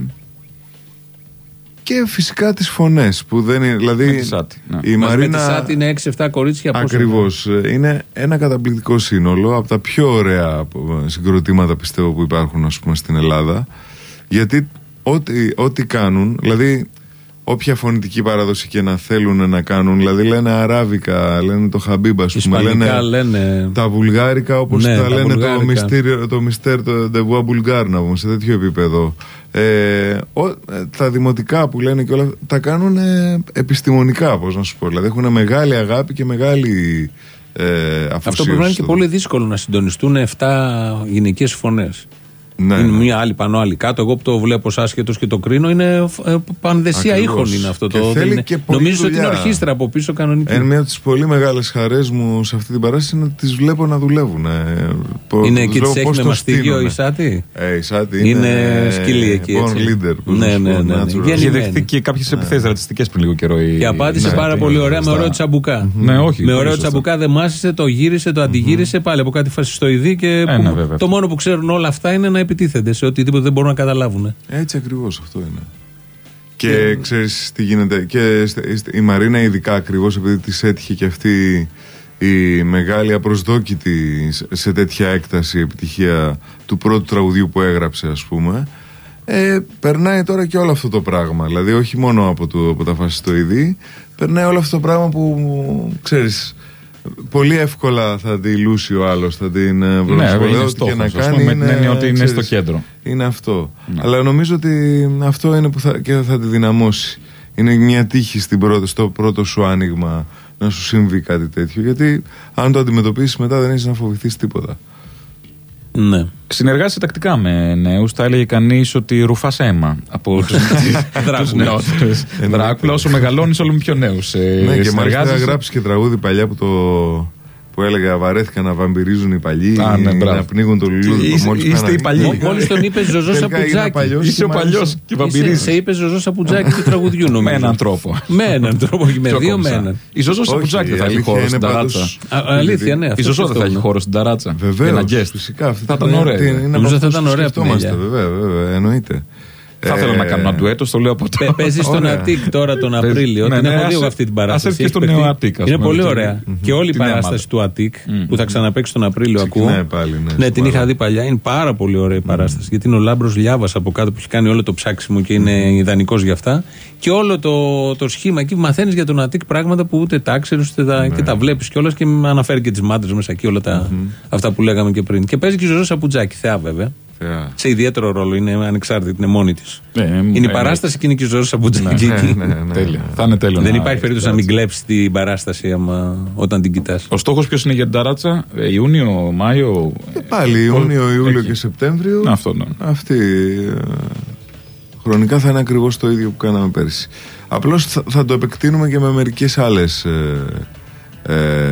και φυσικά τις φωνές που δεν είναι. Δηλαδή, με τη Σάτι, ναι. Η Μας Μαρίνα, με τη Σάτι είναι έξι εφτά κορίτσια. Ακριβώς. Είναι ένα καταπληκτικό σύνολο, από τα πιο ωραία συγκροτήματα πιστεύω που υπάρχουν, ας πούμε, στην Ελλάδα. Γιατί ό,τι, ό,τι κάνουν, δηλαδή όποια φωνητική παράδοση και να θέλουν να κάνουν, δηλαδή λένε αράβικα, λένε το χαμπίμπα, ας πούμε, λένε, λένε τα βουλγάρικα όπως ναι, τα, τα λένε βουλγάρικα. Το μυστήριο, το μυστέρ, το ντεβουά μπουλγκάρ, να πούμε, σε τέτοιο επίπεδο. Ε, ο, τα δημοτικά που λένε και όλα τα κάνουν ε, επιστημονικά, πώς να σου πω. Δηλαδή έχουν μεγάλη αγάπη και μεγάλη ε, αφοσίωση. Αυτό πρέπει να είναι και πολύ δύσκολο να συντονιστούν εφτά γυναικείες φωνές. Ναι, είναι ναι. μία άλλη πάνω, άλλη κάτω. Εγώ που το βλέπω ως άσχετος και το κρίνω, είναι ε, πανδεσία ήχων είναι αυτό το. Δεν, νομίζω ότι είναι ορχήστρα από πίσω κανονική. Εν μία από τις πολύ μεγάλες χαρές μου σε αυτή την παράσταση είναι ότι τις βλέπω να δουλεύουν. Είναι εκεί, τις έχει με μαστίγιο η Σάτι. Ε, η Σάτι είναι, είναι σκυλή εκεί. Born leader. Ναι, ναι, ναι. Είχε δεχτεί και κάποιες επιθέσεις ρατσιστικές πριν λίγο καιρό. Και απάντησε πάρα πολύ ωραία με ωραίο τσαμπουκά. Με ωραίο τσαμπουκά δεν μάσησε, το γύρισε, το αντιγύρισε πάλι από κάτι φασιστοειδή και το μόνο που ξέρουν όλα αυτά είναι να επιτίθενται σε οτιδήποτε δεν μπορούν να καταλάβουν. Έτσι ακριβώς αυτό είναι. Και ξέρεις τι γίνεται. Και η Μαρίνα, ειδικά ακριβώς επειδή της έτυχε και αυτή η μεγάλη απροσδόκητη σε τέτοια έκταση επιτυχία του πρώτου τραγουδιού που έγραψε, ας πούμε, ε, περνάει τώρα και όλο αυτό το πράγμα. Δηλαδή, όχι μόνο από, το, από τα φασιστοειδή, περνάει όλο αυτό το πράγμα που ξέρεις. Πολύ εύκολα θα τη λούσει ο άλλος, θα την βροσβολέει, ναι, ό,τι και να κάνει. Με την έννοια ότι είναι στο κέντρο. Είναι αυτό. Ναι. Αλλά νομίζω ότι αυτό είναι που θα, και θα τη δυναμώσει. Είναι μια τύχη στην πρώτη, στο πρώτο σου άνοιγμα να σου συμβεί κάτι τέτοιο. Γιατί αν το αντιμετωπίσεις μετά δεν έχεις να φοβηθείς τίποτα. Ναι. Συνεργάζεσαι τακτικά με νέους. Θα έλεγε κανείς ότι ρουφάς αίμα από τους νεότερους. Δράκουλα, όσο μεγαλώνεις όλο με πιο νέους. Ναι, και μάλιστα είχα γράψει και τραγούδι παλιά που το. Που έλεγα βαρέθηκα να βαμπυρίζουν οι παλιοί, Α, ναι, να πνίγουν το λουλούδι. Είστε οι παλιοί. Μόλις τον είπε Ζωζό Σαπουτζάκη. Είσαι ο παλιός και βαμπυρίζεις. Σε είπε Ζωζό Σαπουτζάκη του τραγουδιού, νομίζω. Με έναν τρόπο. Με έναν τρόπο, με δύο με έναν. Η Ζωζό Σαπουτζάκη δεν θα έχει χώρο στην ταράτσα. Αλήθεια, ναι. Η Ζωζό δεν θα έχει χώρο στην ταράτσα. Βεβαίως, φυσικά. Θα ήταν ωραία. Νομίζω θα ήταν ωραία. Βέβαια, βέβαια, εννοείται. Θα ήθελα να κάνω ένα ντουέτο, το λέω από τώρα. Παίζει στον Αττικ τώρα τον Απρίλιο. Την έχω δει εγώ αυτή την παράσταση. Ας έρθει και στο νέο Αττικ. Είναι πολύ ωραία. Και όλη η παράσταση του Αττικ που θα ξαναπαίξει τον Απρίλιο, ακούω. Ναι, την είχα δει παλιά. Είναι πάρα πολύ ωραία η παράσταση. Γιατί είναι ο Λάμπρος Λιάβας από κάτω που έχει κάνει όλο το ψάξιμο και είναι ιδανικός για αυτά. Και όλο το σχήμα εκεί μαθαίνει για τον Αττικ πράγματα που ούτε τα ξέρει και τα βλέπει κιόλα και αναφέρει και τι μάντρε μέσα εκεί όλα αυτά που λέγαμε και πριν. Και παίζει και η Ζωζό Σαπουτζάκη, θεά βέβαια. Yeah. Σε ιδιαίτερο ρόλο, είναι ανεξάρτητη, είναι μόνη της. Yeah, είναι η παράσταση και είναι και η Ζωζό Σαπουτζάκη. Ναι, ναι, ναι, τέλεια. Θα είναι τέλειο. Δεν υπάρχει περίπτωση να μην κλέψει την παράσταση άμα, όταν την κοιτάς. Ο στόχος ποιος είναι για την ταράτσα, ε, Ιούνιο, Μάιο. Ε, πάλι Ιούνιο, Ιούλιο και Σεπτέμβριο. Αυτό, ναι. Αυτή. Ε, χρονικά θα είναι ακριβώς το ίδιο που κάναμε πέρσι. Απλώς θα, θα το επεκτείνουμε και με μερικές άλλες. Ε,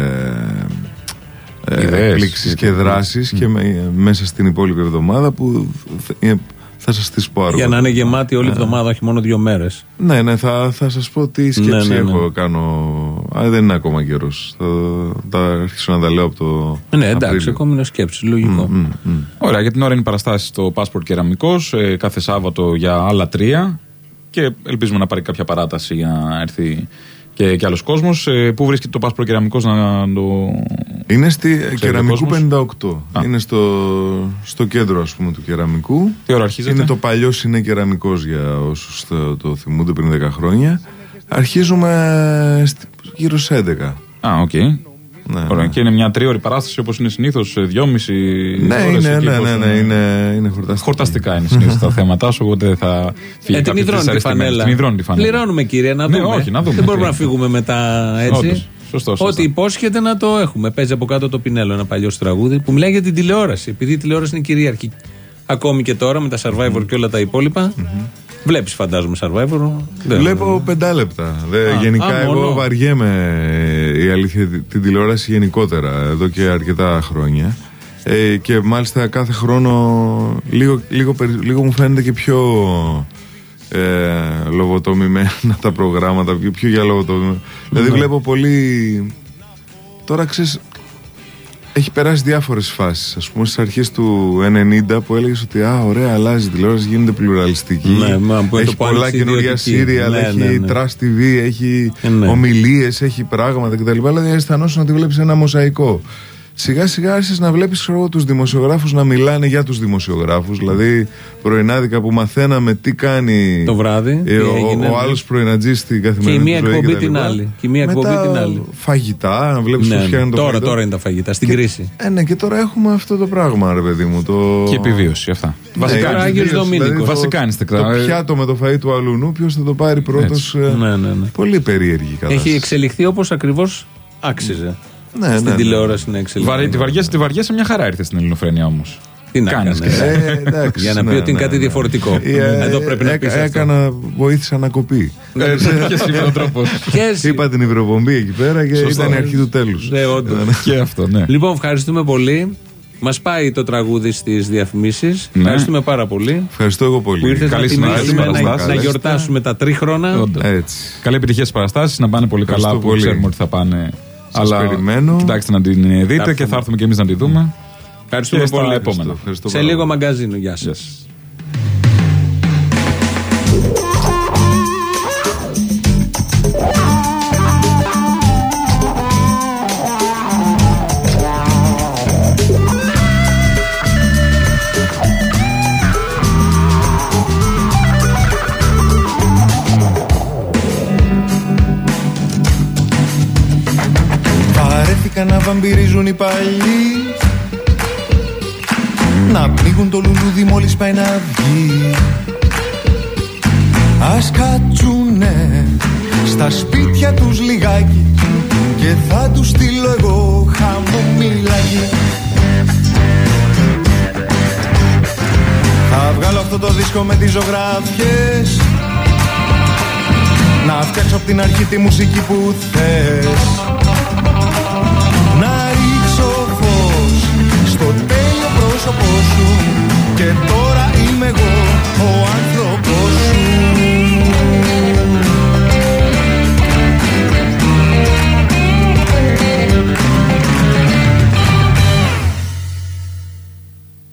ε, εκπλήξεις και δράσεις mm. και με, μέσα στην υπόλοιπη εβδομάδα που θα, θα σας τις πω αργότερα. Για να είναι γεμάτη όλη η εβδομάδα, όχι μόνο δύο μέρες. Ναι, ναι, θα, θα σας πω τι σκέψη ναι, ναι, ναι. έχω κάνω. Α, δεν είναι ακόμα καιρός. Θα, θα αρχίσω να τα λέω από το. Ναι, εντάξει, ακόμη είναι σκέψη, λογικό. Mm, mm, mm. Ωραία, για την ώρα είναι η παραστάση στο Passport Κεραμικός, ε, κάθε Σάββατο για άλλα τρία. Και ελπίζουμε να πάρει κάποια παράταση για να έρθει και, και άλλος κόσμος. Ε, πού βρίσκεται το Passport Κεραμικός να το. Είναι στη Κεραμικού πενήντα οκτώ. Α. Είναι στο, στο κέντρο, ας πούμε, του Κεραμικού. Τι ώρα αρχίζεται? Είναι το παλιό Σινέ Κεραμικός για όσους το, το θυμούνται πριν δέκα χρόνια. Αρχίζουμε γύρω στις έντεκα. Α, οκ. Okay. Ναι, ναι. Και είναι μια τρίωρη παράσταση όπως είναι συνήθως, δυόμιση ναι, ώρες. Ναι, ναι, ναι, ναι, είναι, είναι χορταστικά. Χορταστικά είναι συνήθως τα θέματα σου, οπότε θα φύγει. Ε, την υδρώνει τη φανέλα. Πληρώνουμε, κύριε, να δούμε. Ναι, όχι, να δούμε. Δεν μπορούμε να φύγουμε μετά έτσι. Όντως. Σωστό, σωστό. Ό,τι υπόσχεται να το έχουμε. Παίζει από κάτω το Πινέλο, ένα παλιό τραγούδι που μιλάει για την τηλεόραση. Επειδή η τηλεόραση είναι κυρίαρχη. Ακόμη και τώρα με τα Survivor mm. και όλα τα υπόλοιπα. Mm-hmm. Βλέπεις, φαντάζομαι, Survivor. Βλέπω πεντάλεπτα. Δε, α, γενικά, α, εγώ μόνο. βαριέμαι η αλήθεια την τηλεόραση γενικότερα εδώ και αρκετά χρόνια. Ε, και μάλιστα κάθε χρόνο λίγο, λίγο, λίγο μου φαίνεται και πιο ε, λογοτομημένα τα προγράμματα, πιο, πιο για λογοτομημένα. Mm-hmm. Δηλαδή βλέπω πολύ. Τώρα ξέρεις, έχει περάσει διάφορες φάσεις. Ας πούμε στις αρχές του ενενήντα που έλεγες ότι α, ωραία, αλλάζει η τηλεόραση, γίνεται πλουραλιστική. Ναι, μα, έχει πολλά καινούργια σύριαλ, ναι, έχει ναι, ναι. Trust τι βι, έχει ναι. ομιλίες, έχει πράγματα κτλ. Δηλαδή αισθανόσουν ότι βλέπεις ένα μοσαϊκό. Σιγά σιγά άρχισες να βλέπεις τους δημοσιογράφους να μιλάνε για τους δημοσιογράφους. Δηλαδή πρωινάδικα που μαθαίναμε τι κάνει το βράδυ, ε, ο, έγινε, ο άλλος πρωινατζής στην καθημερινή ζωή. Και η μία εκπομπή την άλλη. Και η μία εκπομπή την άλλη. Φαγητά, να βλέπεις ναι, πώς φτιάχνουν το τώρα, φαγητό. Τώρα είναι τα φαγητά, στην και, κρίση. Ε, ναι, και τώρα έχουμε αυτό το πράγμα, ρε παιδί μου. Το... Και επιβίωση αυτά. Ναι, βασικά, ναι, Άγιος Δομήνικος. Βασικά είναι το πιάτο με το φαΐ του αλουνού, ποιος θα το πάρει πρώτος. Ε, ναι, ναι, ναι. Πολύ περίεργη κατάσταση. Έχει εξελιχθεί όπως ακριβώς άξιζε. Ναι, στην ναι, τηλεόραση να εξελιχθεί. Τη βαριέσαι, τη βαριέσαι, μια χαρά ήρθε στην Ελληνοφρένεια όμως. Τι να κάνεις ε, για να πει ναι, ότι είναι ναι, κάτι ναι. διαφορετικό. Ε, Εδώ πρέπει ε, να πεις έκανα, αυτό. Βοήθησα να κοπεί. Ποιος είπε ο τρόπος. Είπα την Ευρωπομπή εκεί πέρα και σωστό. Ήταν η αρχή του τέλους. Ναι, όντως. Και αυτό, ναι. Λοιπόν, ευχαριστούμε πολύ. Μας πάει το τραγούδι στις διαφημίσεις. Ναι. Ευχαριστούμε πάρα πολύ. Ευχαριστώ εγώ πολύ. Που ήρθες να τιμήσουμε, να, να γιορτάσουμε τα τρίχρονα. Καλή επιτυχία στις παραστάσεις, να πάνε πολύ καλά, που ξέρουμε ότι θα πάνε. Σας αλλά περιμένω. Κοιτάξτε να την δείτε θα και θα έρθουμε και εμείς να τη δούμε. Ευχαριστούμε πολύ. Επόμενα. Σε λίγο μαγκαζίνο. Γεια σας. Yes. Να βαμπυρίζουν οι παλιοί, να πνίγουν το λουλούδι μόλις πάει να βγει. Ας κάτσουνε στα σπίτια τους λιγάκι και θα τους στείλω εγώ χαμομηλάκι. Θα βγάλω αυτό το δίσκο με τις ζωγράφιες, να φτιάξω από την αρχή τη μουσική που θες.